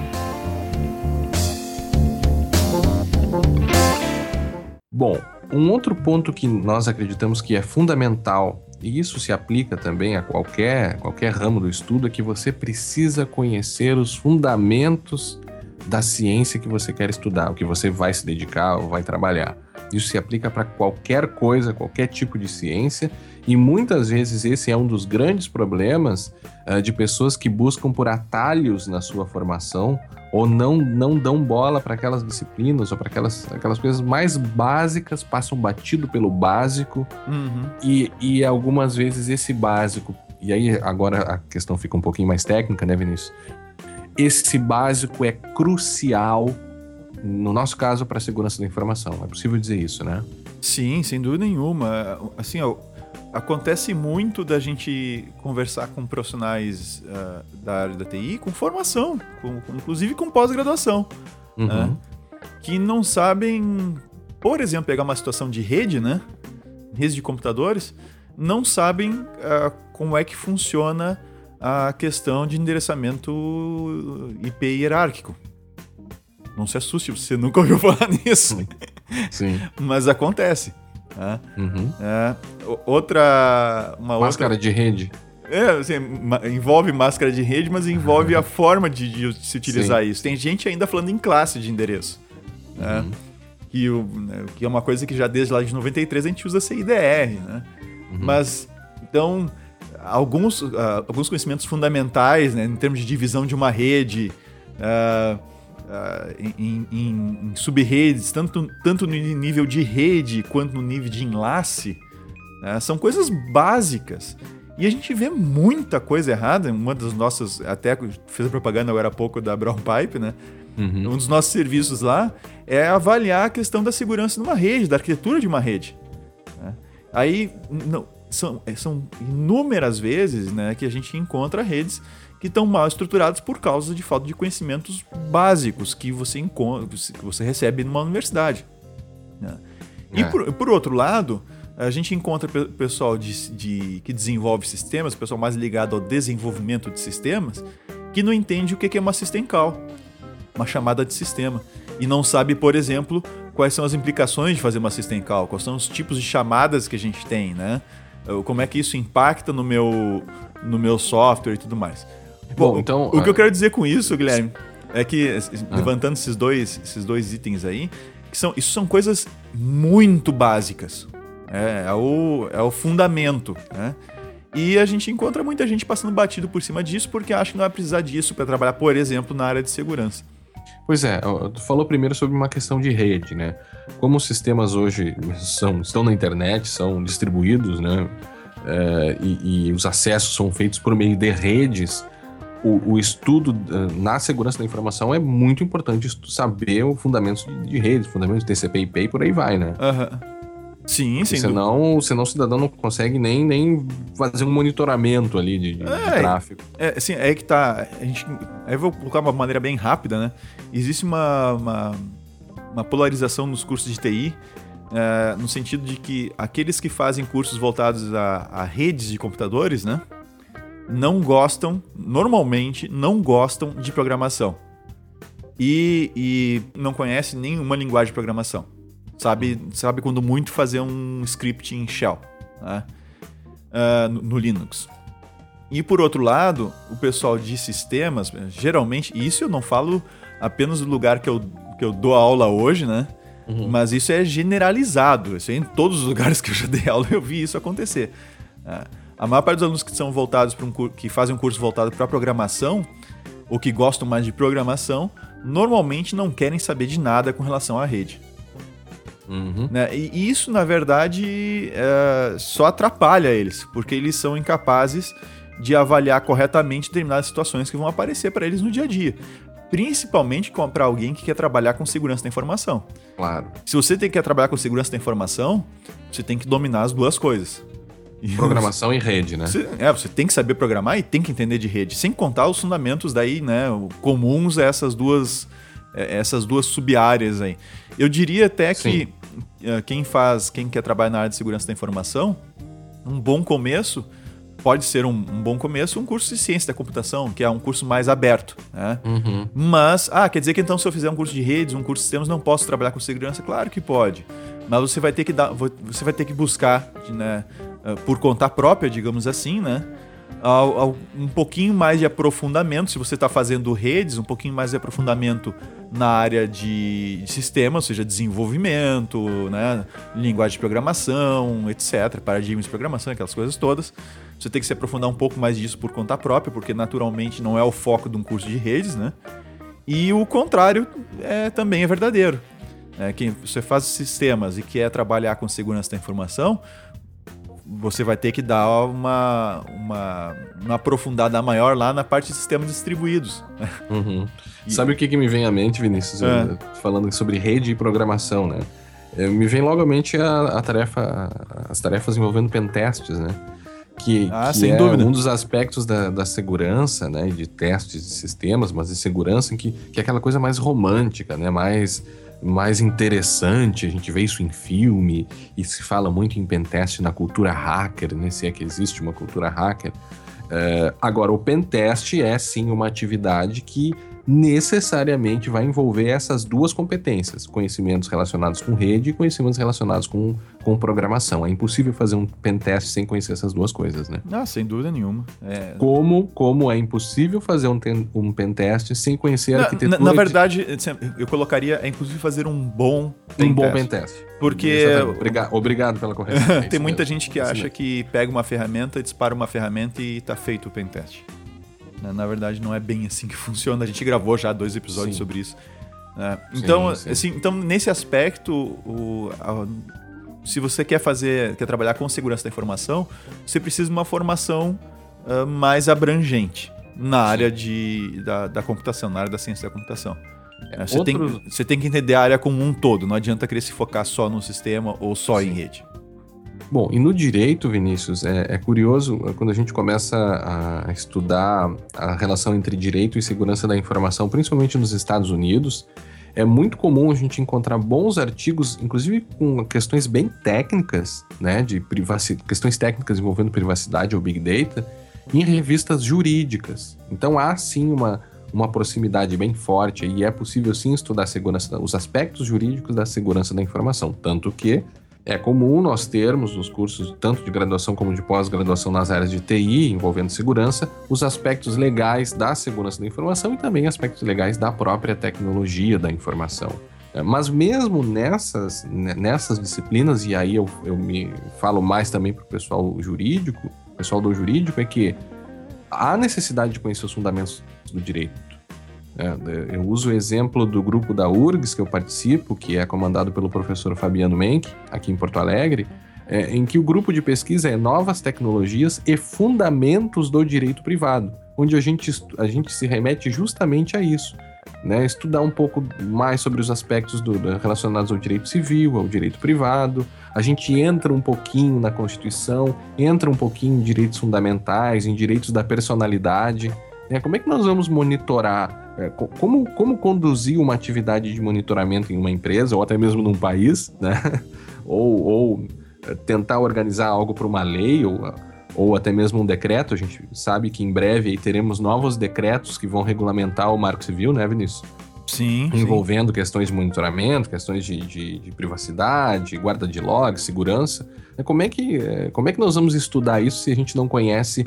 Bom, um outro ponto que nós acreditamos que é fundamental, e isso se aplica também a qualquer ramo do estudo, é que você precisa conhecer os fundamentos da ciência que você quer estudar, o que você vai se dedicar ou vai trabalhar. Isso se aplica para qualquer coisa, qualquer tipo de ciência, e muitas vezes esse é um dos grandes problemas de pessoas que buscam por atalhos na sua formação ou não dão bola para aquelas disciplinas ou para aquelas coisas mais básicas, passam batido pelo básico. E algumas vezes esse básico, e aí agora a questão fica um pouquinho mais técnica, né, Vinícius? Esse básico é crucial, no nosso caso, para a segurança da informação. É possível dizer isso, né? Sim, sem dúvida nenhuma. Assim, acontece muito da gente conversar com profissionais da área da TI com formação, inclusive com pós-graduação, né? Que não sabem, por exemplo, pegar uma situação de rede, né? Rede de computadores, não sabem como é que funciona a questão de endereçamento IP hierárquico. Não se assuste, você nunca ouviu falar nisso. Sim. Mas acontece. Né? Máscara de rede. Assim, envolve máscara de rede, mas envolve a forma de se utilizar isso. Tem gente ainda falando em classe de endereço. Né? Que é uma coisa que já desde lá de 93 a gente usa CIDR. Né? Mas, então, alguns conhecimentos fundamentais, né, em termos de divisão de uma rede, em sub-redes, tanto no nível de rede quanto no nível de enlace, né, são coisas básicas. E a gente vê muita coisa errada. Uma das nossas, até fez a propaganda agora há pouco da Brown Pipe, né? Um dos nossos serviços lá é avaliar a questão da segurança de uma rede, da arquitetura de uma rede. Né? Aí são inúmeras vezes, né, que a gente encontra redes que estão mal estruturadas por causa de falta de conhecimentos básicos que você recebe numa universidade. Né? E por outro lado, a gente encontra pessoal que desenvolve sistemas, pessoal mais ligado ao desenvolvimento de sistemas, que não entende o que é uma system call, uma chamada de sistema, e não sabe, por exemplo, quais são as implicações de fazer uma system call, quais são os tipos de chamadas que a gente tem, né? Como é que isso impacta no meu software e tudo mais. Bom, então, o que eu quero dizer com isso, Guilherme, é que, levantando esses dois itens aí, isso são coisas muito básicas. É o fundamento, né? E a gente encontra muita gente passando batido por cima disso porque acha que não vai precisar disso para trabalhar, por exemplo, na área de segurança. Pois é, tu falou primeiro sobre uma questão de rede, né? Como os sistemas hoje estão na internet, são distribuídos, né? E os acessos são feitos por meio de redes, o estudo na segurança da informação é muito importante saber os fundamentos de redes, fundamentos de TCP/IP e por aí vai, né? Sim, sim. Senão o cidadão não consegue nem fazer um monitoramento ali de tráfego. Assim, é que tá. Aí eu vou colocar uma maneira bem rápida, né? Existe uma polarização nos cursos de TI, no sentido de que aqueles que fazem cursos voltados a redes de computadores, né? Normalmente não gostam de programação. E não conhecem nenhuma linguagem de programação. Sabe quando muito fazer um script em Shell, né? No Linux. E por outro lado, o pessoal de sistemas, geralmente, e isso eu não falo apenas do lugar que eu dou aula hoje, né? Mas isso é generalizado. Isso é em todos os lugares que eu já dei aula, eu vi isso acontecer. A maior parte dos alunos que são voltados para que fazem um curso voltado para programação, ou que gostam mais de programação, normalmente não querem saber de nada com relação à rede. Né? E isso, na verdade, só atrapalha eles, porque eles são incapazes de avaliar corretamente determinadas situações que vão aparecer para eles no dia a dia. Principalmente para alguém que quer trabalhar com segurança da informação. Claro. Se você quer trabalhar com segurança da informação, você tem que dominar as duas coisas. Programação e rede, né? Você tem que saber programar e tem que entender de rede, sem contar os fundamentos daí, né, comuns a essas duas sub-áreas aí. Eu diria até que quem quer trabalhar na área de segurança da informação, um bom começo pode ser um bom começo um curso de ciência da computação, que é um curso mais aberto, né? Mas, quer dizer que então se eu fizer um curso de redes, um curso de sistemas, não posso trabalhar com segurança? Claro que pode. Mas você vai ter que buscar, né, por conta própria, digamos assim, né, um pouquinho mais de aprofundamento. Se você está fazendo redes, um pouquinho mais de aprofundamento na área de sistemas, ou seja, desenvolvimento, né, linguagem de programação, etc., paradigmas de programação, aquelas coisas todas. Você tem que se aprofundar um pouco mais disso por conta própria, porque naturalmente não é o foco de um curso de redes, né? E o contrário também é verdadeiro. Quem você faz sistemas e quer trabalhar com segurança da informação, você vai ter que dar uma aprofundada maior lá na parte de sistemas distribuídos. Sabe o que me vem à mente, Vinícius? Falando sobre rede e programação, né? Me vem logo à mente as tarefas envolvendo pentests, né? Que sem é dúvida. Um dos aspectos da segurança, né? De testes de sistemas, mas de segurança que é aquela coisa mais romântica, né? Mais interessante. A gente vê isso em filme e se fala muito em pentest na cultura hacker, né? Se é que existe uma cultura hacker. Agora, o pentest é sim uma atividade que necessariamente vai envolver essas duas competências, conhecimentos relacionados com rede e conhecimentos relacionados com programação. É impossível fazer um pentest sem conhecer essas duas coisas, né? Sem dúvida nenhuma. Como é impossível fazer um pentest sem conhecer a arquitetura... Na verdade, eu colocaria, é impossível fazer um bom pentest. Porque... Obrigado pela correção. Tem muita gente que acha que pega uma ferramenta, dispara uma ferramenta e tá feito o pentest. Na verdade, não é bem assim que funciona. A gente gravou já 2 episódios sobre isso. Então, sim. Assim, então, nesse aspecto, se você quer trabalhar com segurança da informação, você precisa de uma formação mais abrangente na área da computação, na área da ciência da computação. Você tem que entender a área como um todo. Não adianta querer se focar só no sistema ou só em rede. Bom, e no direito, Vinícius, é curioso quando a gente começa a estudar a relação entre direito e segurança da informação, principalmente nos Estados Unidos. É muito comum a gente encontrar bons artigos, inclusive com questões bem técnicas, né, de questões técnicas envolvendo privacidade ou Big Data, em revistas jurídicas. Então há sim uma proximidade bem forte e é possível sim estudar os aspectos jurídicos da segurança da informação, tanto que é comum nós termos nos cursos, tanto de graduação como de pós-graduação nas áreas de TI, envolvendo segurança, os aspectos legais da segurança da informação e também aspectos legais da própria tecnologia da informação. Mas mesmo nessas disciplinas, e aí eu me falo mais também para o pessoal do jurídico, é que há necessidade de conhecer os fundamentos do direito. Eu uso o exemplo do grupo da URGS que eu participo, que é comandado pelo professor Fabiano Menck, aqui em Porto Alegre, em que o grupo de pesquisa é Novas Tecnologias e Fundamentos do Direito Privado, onde a gente se remete justamente a isso, né? Estudar um pouco mais sobre os aspectos relacionados ao direito civil, ao direito privado. A gente entra um pouquinho na Constituição, entra um pouquinho em direitos fundamentais, em direitos da personalidade. Como é que nós vamos monitorar? Como conduzir uma atividade de monitoramento em uma empresa, ou até mesmo num país, né? ou tentar organizar algo para uma lei, ou até mesmo um decreto. A gente sabe que em breve aí teremos novos decretos que vão regulamentar o Marco Civil, né, Vinícius? Sim. Envolvendo questões de monitoramento, questões de privacidade, guarda de logs, segurança. Como é que nós vamos estudar isso se a gente não conhece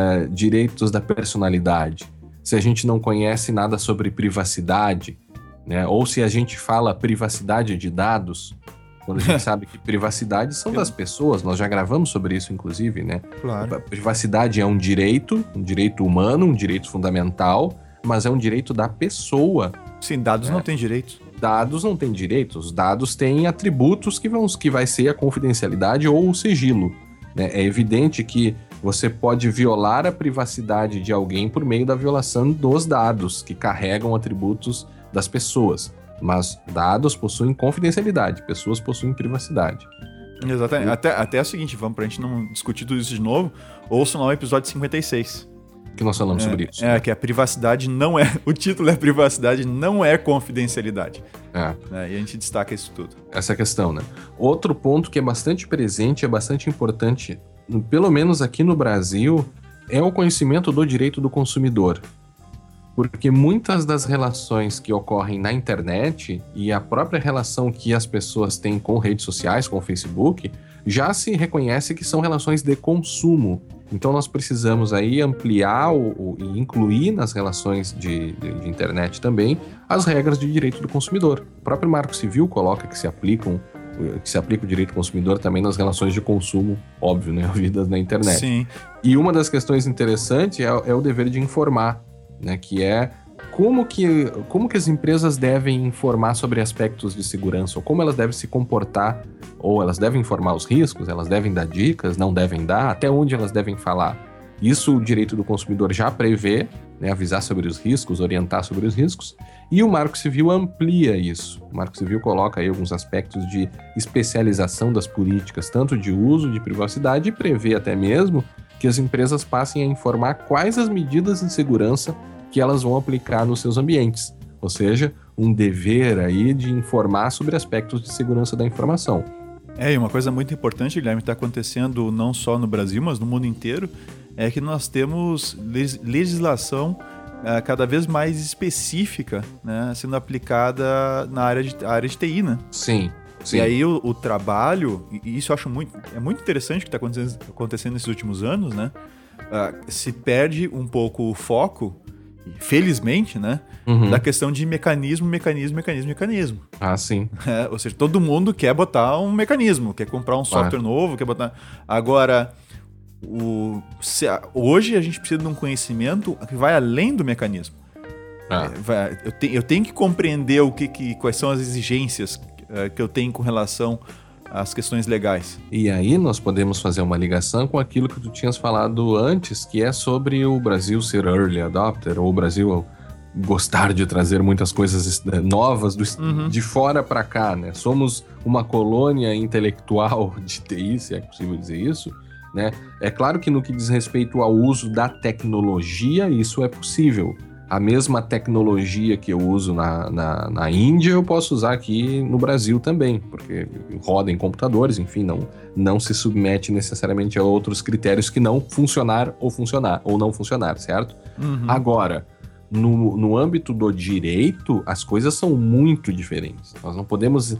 direitos da personalidade? Se a gente não conhece nada sobre privacidade, né? Ou se a gente fala privacidade de dados, quando a gente sabe que privacidade são das pessoas, nós já gravamos sobre isso, inclusive, né? Claro. A privacidade é um direito humano, um direito fundamental, mas é um direito da pessoa. Sim, dados não têm direitos. Dados não têm direitos, os dados têm atributos que vai ser a confidencialidade ou o sigilo, né? É evidente que você pode violar a privacidade de alguém por meio da violação dos dados, que carregam atributos das pessoas. Mas dados possuem confidencialidade, pessoas possuem privacidade. Exatamente. Até é o seguinte, vamos pra gente não discutir tudo isso de novo, ouçam lá o episódio 56. Que nós falamos sobre isso. Que a privacidade não é... O título é privacidade, não é confidencialidade. E a gente destaca isso tudo. Essa é a questão, né? Outro ponto que é bastante presente, é bastante importante, pelo menos aqui no Brasil, é o conhecimento do direito do consumidor. Porque muitas das relações que ocorrem na internet e a própria relação que as pessoas têm com redes sociais, com o Facebook, já se reconhece que são relações de consumo. Então nós precisamos aí ampliar e incluir nas relações de internet também as regras de direito do consumidor. O próprio Marco Civil coloca que se aplica o direito do consumidor também nas relações de consumo, óbvio, né, havidas na internet. Sim. E uma das questões interessantes é o dever de informar, né, que é como que as empresas devem informar sobre aspectos de segurança, ou como elas devem se comportar, ou elas devem informar os riscos, elas devem dar dicas, não devem dar, até onde elas devem falar. Isso o direito do consumidor já prevê, né, avisar sobre os riscos, orientar sobre os riscos, e o Marco Civil amplia isso. O Marco Civil coloca aí alguns aspectos de especialização das políticas, tanto de uso de privacidade, e prevê até mesmo que as empresas passem a informar quais as medidas de segurança que elas vão aplicar nos seus ambientes. Ou seja, um dever aí de informar sobre aspectos de segurança da informação. E uma coisa muito importante, Guilherme, está acontecendo não só no Brasil, mas no mundo inteiro, é que nós temos legislação cada vez mais específica, né, sendo aplicada na área de TI, né? Sim. Sim. E aí o trabalho, e isso eu acho muito interessante o que está acontecendo nesses últimos anos, né? Se perde um pouco o foco, felizmente, né? Da questão de mecanismo. Ah, sim. Ou seja, todo mundo quer botar um mecanismo, quer comprar um software novo, quer botar... Agora, hoje a gente precisa de um conhecimento que vai além do mecanismo. Eu tenho que compreender quais são as exigências que eu tenho com relação às questões legais. E aí nós podemos fazer uma ligação com aquilo que tu tinhas falado antes, que é sobre o Brasil ser early adopter, ou o Brasil gostar de trazer muitas coisas novas de fora para cá, né? Somos uma colônia intelectual de TI, se é possível dizer isso, né? É claro que no que diz respeito ao uso da tecnologia, isso é possível. A mesma tecnologia que eu uso na Índia, eu posso usar aqui no Brasil também, porque roda em computadores, enfim, não se submete necessariamente a outros critérios que não funcionar ou não funcionar, certo? Agora, no âmbito do direito, as coisas são muito diferentes. Nós não podemos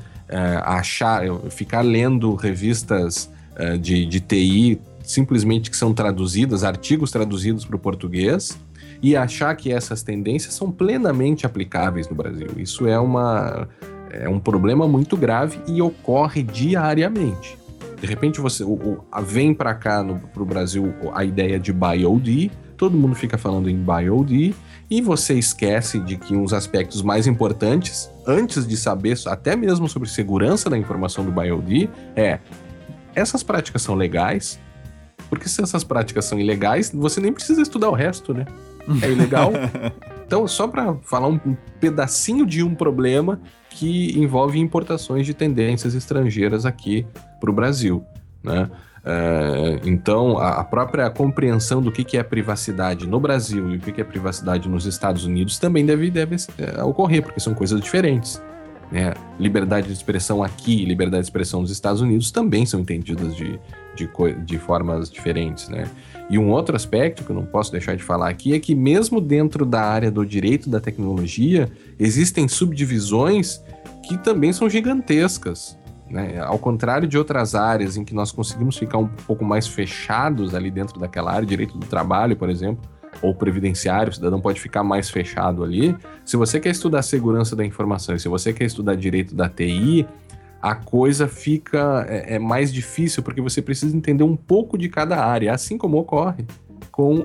ficar lendo revistas de TI simplesmente que são traduzidas, artigos traduzidos para o português, e achar que essas tendências são plenamente aplicáveis no Brasil. Isso é um problema muito grave e ocorre diariamente. De repente vem para cá, para o Brasil, a ideia de BioD, todo mundo fica falando em BioD, e você esquece de que uns aspectos mais importantes, antes de saber até mesmo sobre segurança da informação do BioD, essas práticas são legais, porque se essas práticas são ilegais, você nem precisa estudar o resto, né? É ilegal. Então, só para falar um pedacinho de um problema que envolve importações de tendências estrangeiras aqui para o Brasil, né? Então, a própria compreensão do que é privacidade no Brasil e o que é privacidade nos Estados Unidos também deve ocorrer, porque são coisas diferentes, né? Liberdade de expressão aqui e liberdade de expressão nos Estados Unidos também são entendidas de formas diferentes, né? E um outro aspecto que eu não posso deixar de falar aqui é que mesmo dentro da área do direito da tecnologia, existem subdivisões que também são gigantescas, né? Ao contrário de outras áreas em que nós conseguimos ficar um pouco mais fechados ali dentro daquela área, direito do trabalho, por exemplo, ou previdenciário, o cidadão pode ficar mais fechado ali. Se você quer estudar segurança da informação e se você quer estudar direito da TI, a coisa fica mais difícil, porque você precisa entender um pouco de cada área, assim como ocorre com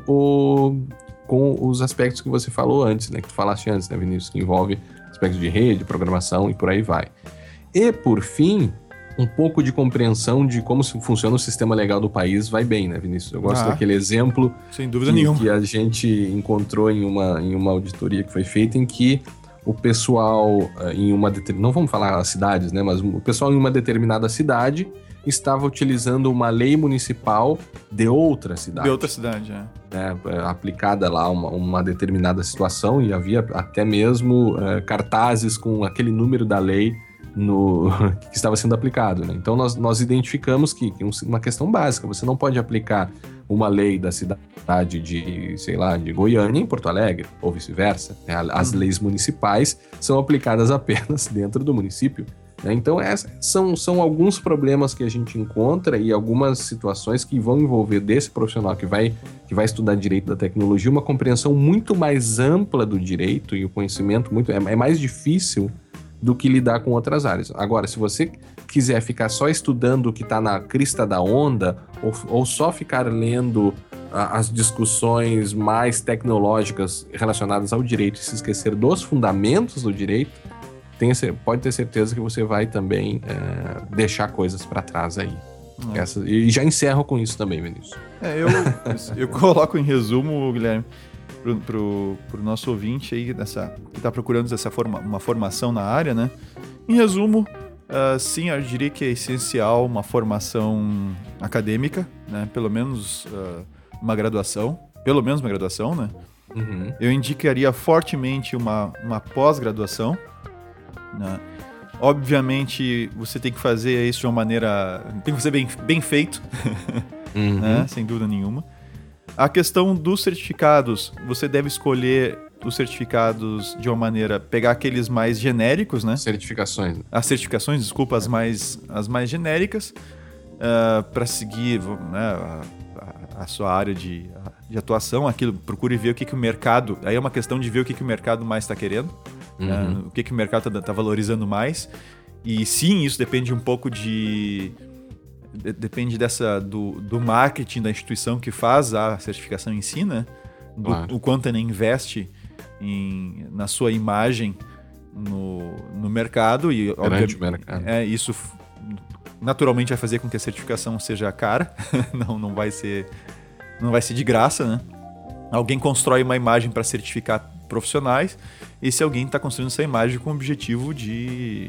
os aspectos que você falou antes, né? Que tu falaste antes, né, Vinícius? Que envolve aspectos de rede, programação e por aí vai. E, por fim, um pouco de compreensão de como funciona o sistema legal do país vai bem, né, Vinícius? Eu gosto daquele exemplo sem dúvida nenhuma que a gente encontrou em uma auditoria que foi feita, em que o pessoal em uma determinada... Não vamos falar as cidades, né? Mas o pessoal em uma determinada cidade estava utilizando uma lei municipal de outra cidade. De outra cidade, aplicada lá uma determinada situação, e havia até mesmo cartazes com aquele número da lei que estava sendo aplicado, né? Então nós identificamos que uma questão básica, você não pode aplicar uma lei da cidade de Goiânia em Porto Alegre, ou vice-versa. As leis municipais são aplicadas apenas dentro do município. Então, são alguns problemas que a gente encontra e algumas situações que vão envolver desse profissional que vai estudar direito da tecnologia uma compreensão muito mais ampla do direito e o conhecimento é mais difícil do que lidar com outras áreas. Agora, se você quiser ficar só estudando o que está na crista da onda ou só ficar lendo as discussões mais tecnológicas relacionadas ao direito e se esquecer dos fundamentos do direito, pode ter certeza que você vai também deixar coisas para trás aí. E já encerro com isso também, Vinícius. Eu coloco em resumo, Guilherme, pro nosso ouvinte aí que está procurando uma formação na área, né? Em resumo, sim, eu diria que é essencial uma formação acadêmica, né? Pelo menos uma graduação, né? Uhum. Eu indicaria fortemente uma pós-graduação, né? Obviamente, você tem que fazer isso de uma maneira... Tem que ser bem feito, uhum. né? Sem dúvida nenhuma. A questão dos certificados, você deve escolher os certificados de uma maneira... Pegar aqueles mais genéricos, né? Certificações. As certificações, desculpa, as mais genéricas, para seguir, né, a sua área de atuação. Aquilo, procure ver o que o mercado... Aí é uma questão de ver o que o mercado mais está querendo. Uhum. O que o mercado está valorizando mais. E sim, isso depende um pouco depende do marketing da instituição que faz a certificação em si, né? O quanto ela investe na sua imagem no mercado. E perante o mercado. Isso naturalmente vai fazer com que a certificação seja cara. não vai ser de graça, né? Alguém constrói uma imagem para certificar profissionais, e se alguém está construindo essa imagem com o objetivo de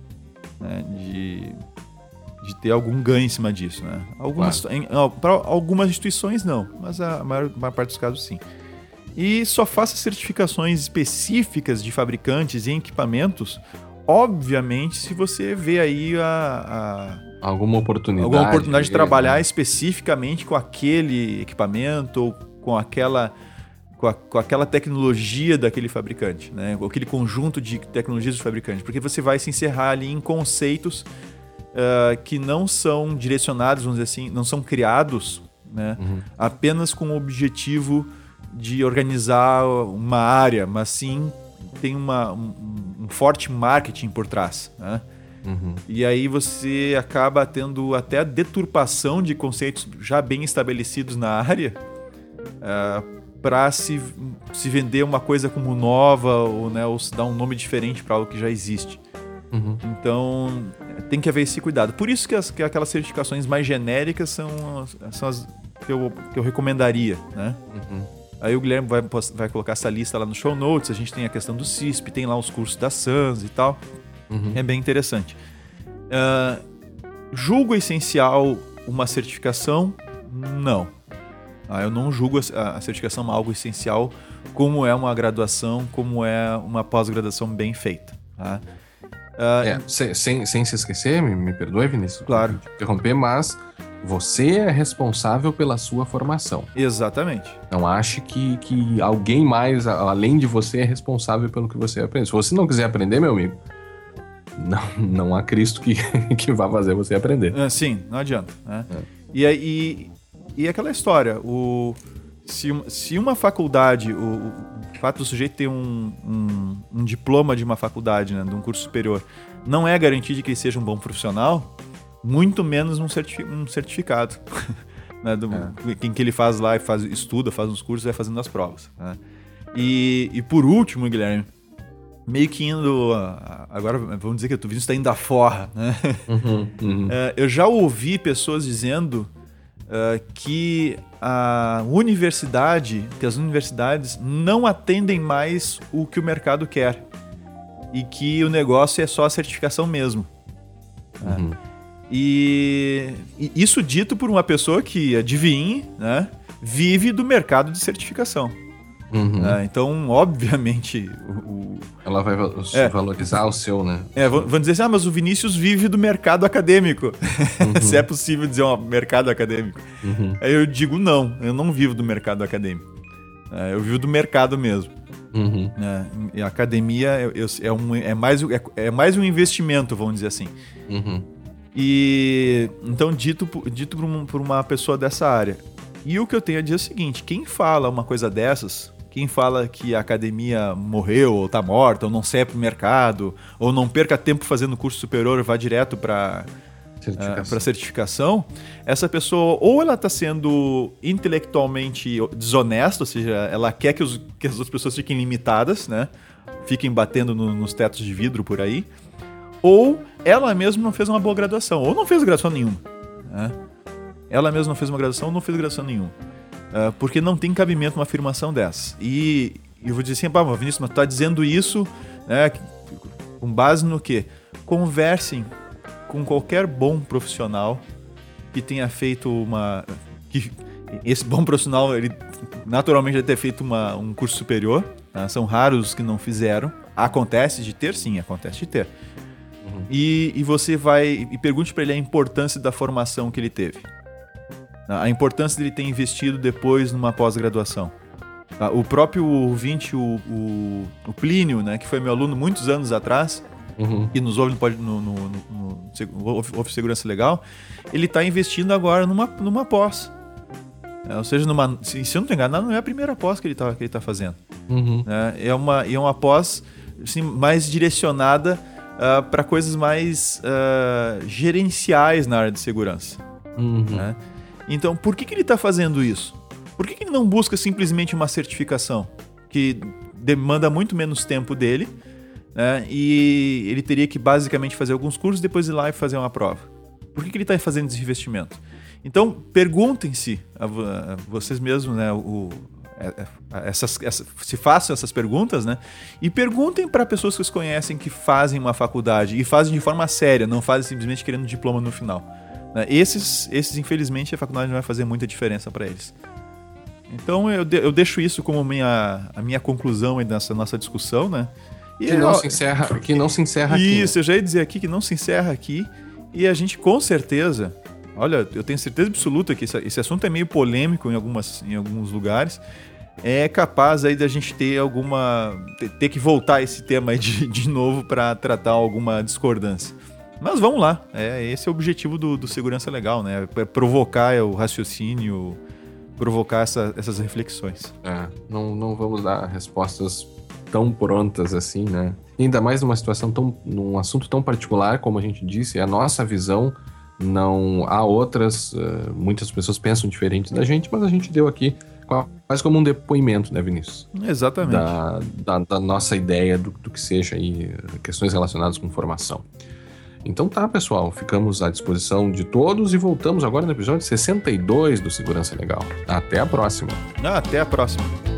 ter algum ganho em cima disso, né? Para algumas instituições não, mas a maior parte dos casos sim. E só faça certificações específicas de fabricantes e equipamentos, obviamente, se você vê aí alguma oportunidade de trabalhar especificamente com aquele equipamento ou com aquela tecnologia daquele fabricante, né? Aquele conjunto de tecnologias do fabricante, porque você vai se encerrar ali em conceitos que não são direcionados, vamos dizer assim, não são criados, né? Uhum. Apenas com o objetivo de organizar uma área, mas sim tem um forte marketing por trás, né? Uhum. E aí você acaba tendo até a deturpação de conceitos já bem estabelecidos na área, para se vender uma coisa como nova ou se dar um nome diferente para algo que já existe. Uhum. Então tem que haver esse cuidado. Por isso que aquelas certificações mais genéricas são as que eu recomendaria, né? Uhum. Aí o Guilherme vai colocar essa lista lá no show notes. A gente tem a questão do CISP, tem lá os cursos da SANS e tal. Uhum. É bem interessante. Julgo essencial uma certificação? Não. Eu não julgo a certificação algo essencial, como é uma graduação, como é uma pós-graduação bem feita. Tá? Sem se esquecer, me perdoe, Vinícius, claro, interromper, mas você é responsável pela sua formação. Exatamente. Não ache que alguém mais, além de você, é responsável pelo que você aprende. Se você não quiser aprender, meu amigo, não há Cristo que vá fazer você aprender. Sim, não adianta. Né? E aquela história, se uma faculdade, o fato do sujeito ter um diploma de uma faculdade, né, de um curso superior, não é garantia de que ele seja um bom profissional, muito menos um certificado. Né, em que ele faz lá, estuda, faz uns cursos e vai fazendo as provas. Né? E por último, Guilherme, meio que indo... Agora, vamos dizer que o Vinícius está indo à forra. Né? Eu já ouvi pessoas dizendo que as universidades não atendem mais o que o mercado quer. E que o negócio é só a certificação mesmo. Né? E isso dito por uma pessoa que, adivinhe, né, vive do mercado de certificação. Então, obviamente... Ela vai valorizar o seu, né? Vamos dizer assim, mas o Vinícius vive do mercado acadêmico. Se é possível dizer mercado acadêmico. Aí eu digo, não, eu não vivo do mercado acadêmico. Eu vivo do mercado mesmo. E a academia é mais um investimento, vamos dizer assim. E então, dito por uma pessoa dessa área. E o que eu tenho a dizer é o seguinte: quem fala uma coisa dessas, quem fala que a academia morreu, ou tá morta, ou não serve pro mercado, ou não perca tempo fazendo curso superior, vá direto para certificação, essa pessoa ou ela está sendo intelectualmente desonesta, ou seja, ela quer que as outras pessoas fiquem limitadas, né? Fiquem batendo nos tetos de vidro por aí, ou ela mesma não fez uma boa graduação, ou não fez graduação nenhuma. Né? Ela mesma não fez uma graduação ou não fez graduação nenhuma. Porque não tem cabimento uma afirmação dessa. E eu vou dizer assim, Vinícius, mas tu está dizendo isso, né, com base no quê? Conversem com qualquer bom profissional que tenha feito esse bom profissional, ele naturalmente deve ter feito um curso superior. Tá? São raros os que não fizeram. Acontece de ter? Sim, acontece de ter. E você vai e pergunte para ele a importância da formação que ele teve. A importância dele ter investido depois numa pós-graduação. O próprio ouvinte, o Plínio, né, que foi meu aluno muitos anos atrás, e nos ouve no Office Segurança Legal, ele está investindo agora numa pós. Ou seja, se eu não estou enganado, não é a primeira pós que ele tá fazendo. É uma pós assim, mais direcionada para coisas mais gerenciais na área de segurança. Né? Então, por que ele está fazendo isso? Por que ele não busca simplesmente uma certificação que demanda muito menos tempo dele, né? E ele teria que basicamente fazer alguns cursos, depois ir lá e fazer uma prova? Por que ele está fazendo esse investimento? Então, perguntem-se a vocês mesmos, né, se façam essas perguntas, né? E perguntem para pessoas que vocês conhecem que fazem uma faculdade e fazem de forma séria, não fazem simplesmente querendo diploma no final. Né? Esses, infelizmente, a faculdade não vai fazer muita diferença para eles. Então, eu deixo isso como a minha conclusão aí dessa nossa discussão, né? Que não se encerra aqui. Isso, eu já ia dizer aqui que não se encerra aqui. E a gente, com certeza... Olha, eu tenho certeza absoluta que esse assunto é meio polêmico em alguns lugares. É capaz aí da gente ter que voltar a esse tema aí de novo para tratar alguma discordância. Mas vamos lá. Esse é o objetivo do Segurança Legal, né? É provocar o raciocínio, provocar essas reflexões. Não vamos dar respostas tão prontas assim, né? Ainda mais num assunto tão particular, como a gente disse, a nossa visão. Não há outras, muitas pessoas pensam diferente da gente, mas a gente deu aqui quase como um depoimento, né, Vinícius? Exatamente. Da nossa ideia do que seja aí, questões relacionadas com formação. Então tá, pessoal, ficamos à disposição de todos e voltamos agora no episódio 62 do Segurança Legal. Até a próxima. Até a próxima.